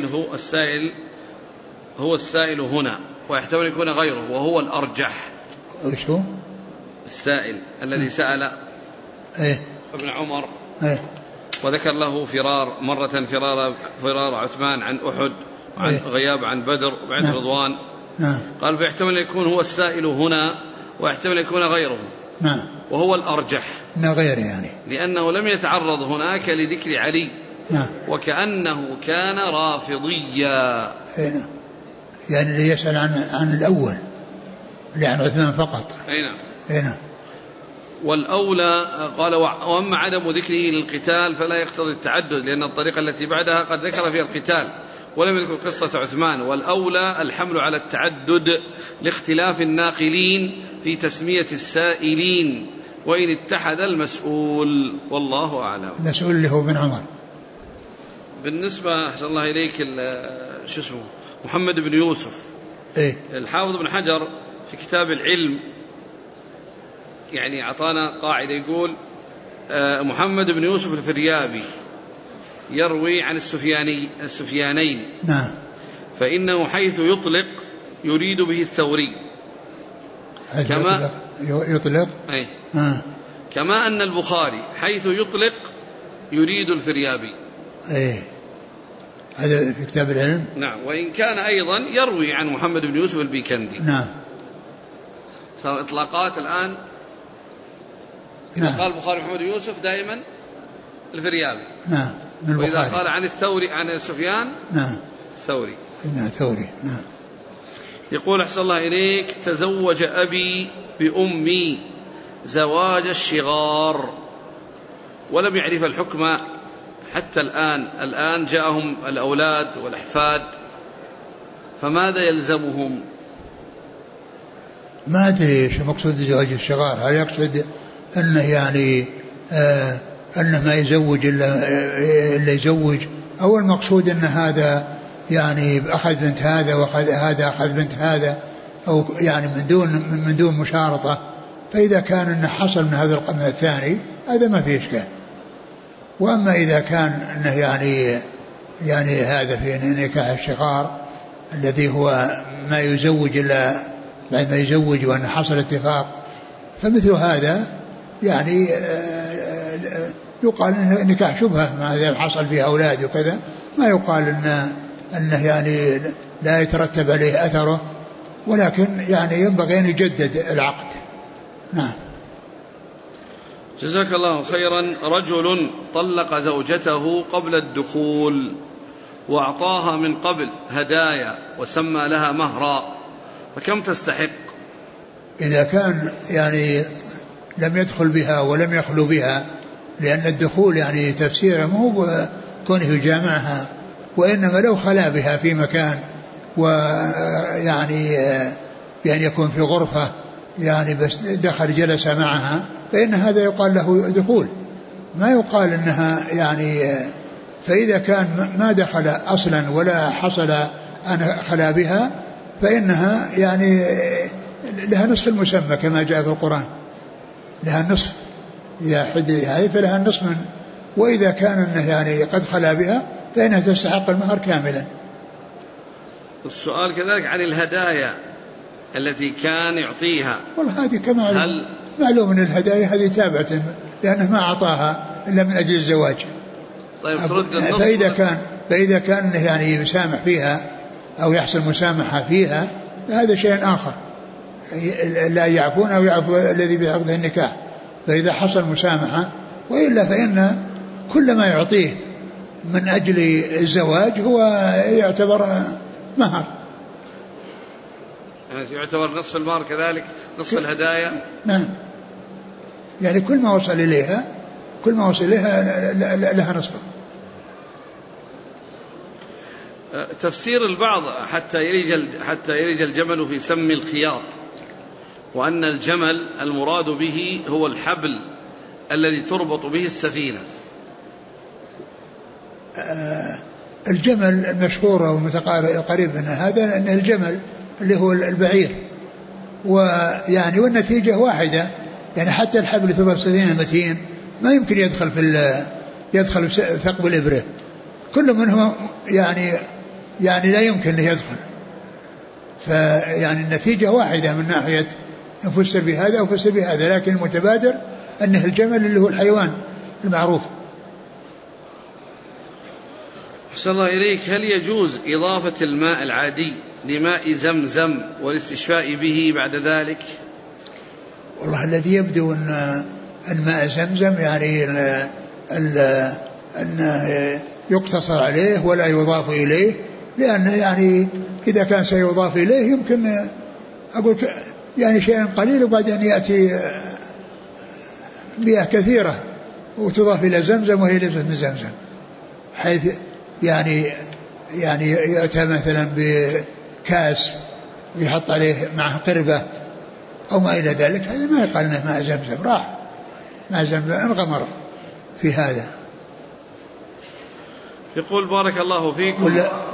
هو السائل هنا، ويحتمل يكون غيره وهو الأرجح. وش هو السائل الذي سأل ابن عمر وذكر له مرة فرار عثمان عن أحد وعن غياب عن بدر وعن رضوان. قال فيحتمل يكون هو السائل هنا ويحتمل يكون غيره وهو الأرجح غيره يعني لأنه لم يتعرض هناك لذكر علي وكأنه كان رافضيا. يعني اللي يسأل عن الأول اللي عن عثمان فقط. نعم. والأولى قال وأما عدم ذكره للقتال فلا يقتضي التعدد، لأن الطريقة التي بعدها قد ذكر فيها القتال ولم يذكر قصة عثمان. والأولى الحمل على التعدد لاختلاف الناقلين في تسمية السائلين وإن اتحد المسؤول، والله أعلم. المسؤول اللي هو بن عمر. بالنسبة أحسن الله إليك محمد بن يوسف، الحافظ بن حجر في كتاب العلم يعني أعطانا قاعدة يقول محمد بن يوسف الفريابي يروي عن السفيانين فإنه حيث يطلق يريد به الثوري كما يطلق كما أن البخاري حيث يطلق يريد الفريابي. هذا في كتاب العلم. نعم. وإن كان أيضا يروي عن محمد بن يوسف البيكندي. صار إطلاقات الآن إذا قال البخاري محمد بن يوسف دائما الفريابي. وإذا قال عن الثوري عن سفيان الثوري. يقول أحسن الله إليك تزوج أبي بأمي زواج الشغار ولم يعرف الحكم حتى الآن جاءهم الأولاد والأحفاد، فماذا يلزمهم؟ ما أدري إيش مقصود زواج الشغار. هل يقصد أنه يعني أنه ما يزوج إلا يزوج، أو المقصود أن هذا يعني أخذ بنت هذا وهذا أخذ بنت هذا، أو يعني من دون مشارطة؟ فإذا كان أنه حصل من هذا القسم الثاني هذا ما فيه إشكال. وأما إذا كان أنه يعني هذا في نكاح الشغار الذي هو ما يزوج إلا بعد ما يزوج وأن حصل اتفاق، فمثل هذا يعني يقال أنه نكاح شبهة ما إذا حصل فيه أولاد وكذا، ما يقال أنه يعني لا يترتب عليه أثره، ولكن يعني ينبغي أن يجدد العقد. جزاك الله خيرا. رجل طلق زوجته قبل الدخول وأعطاها من قبل هدايا وسمى لها مهرا، فكم تستحق؟ إذا كان يعني لم يدخل بها ولم يخلو بها، لأن الدخول يعني تفسيره مو كونه يجامعها، وإنما لو خلا بها في مكان ويعني يعني يكون في غرفة يعني بس دخل جلس معها، فإن هذا يقال له دخول، ما يقال إنها يعني. فإذا كان ما دخل أصلا ولا حصل أن خلا بها فإنها يعني لها نصف المسمى كما جاء في القرآن، لها النصف، إذا حدث هذه فلها النصف وإذا كان أنه يعني قد خلا بها فإنها تستحق المهر كاملا. السؤال كذلك عن الهدايا التي كان يعطيها. والله هذه كما معلوم أن الهدايا هذه تابعة، لأنه ما أعطاها إلا من أجل الزواج. طيب ترد النص. فإذا كان يعني يسامح فيها أو يحصل مسامحة فيها هذا شيء آخر، لا يعفون أو يعفو الذي بعقده النكاح، فإذا حصل مسامحة. وإلا فإن كل ما يعطيه من أجل الزواج هو يعتبر مهر، يعتبر نصف المهر كذلك، نصف الهدايا. نعم، يعني كل ما وصل إليها لها نصفه. تفسير البعض حتى يلج الجمل في سم الخياط، وأن الجمل المراد به هو الحبل الذي تربط به السفينة. الجمل المشهور والقريب من هذا أن الجمل اللي هو البعير، ويعني والنتيجة واحدة، يعني حتى الحبل اللي تربط السفينة متين ما يمكن يدخل في ثقب الإبرة، كل منهم يعني لا يمكن أن يدخل، فيعني النتيجة واحدة من ناحية نفسر بهذا أو فسر بهذا، لكن المتبادر أنه الجمل اللي هو الحيوان المعروف. أحسن الله إليك. هل يجوز إضافة الماء العادي لماء زمزم والاستشفاء به بعد ذلك؟ والله الذي يبدو أن ماء زمزم يعني أن يقتصر عليه ولا يضاف إليه، لأن يعني إذا كان سيضاف إليه يمكن أقول يعني شيء قليل وبعدين يأتي مياه كثيرة وتضاف إلى زمزم وهي ليست من زمزم، حيث يعني يأتى مثلا بكاس ويحط عليه معه قربة أو ما إلى ذلك، هذا ما يقال أنه ماء زمزم، راح ماء زمزم انغمر في هذا. يقول بارك الله فيكم.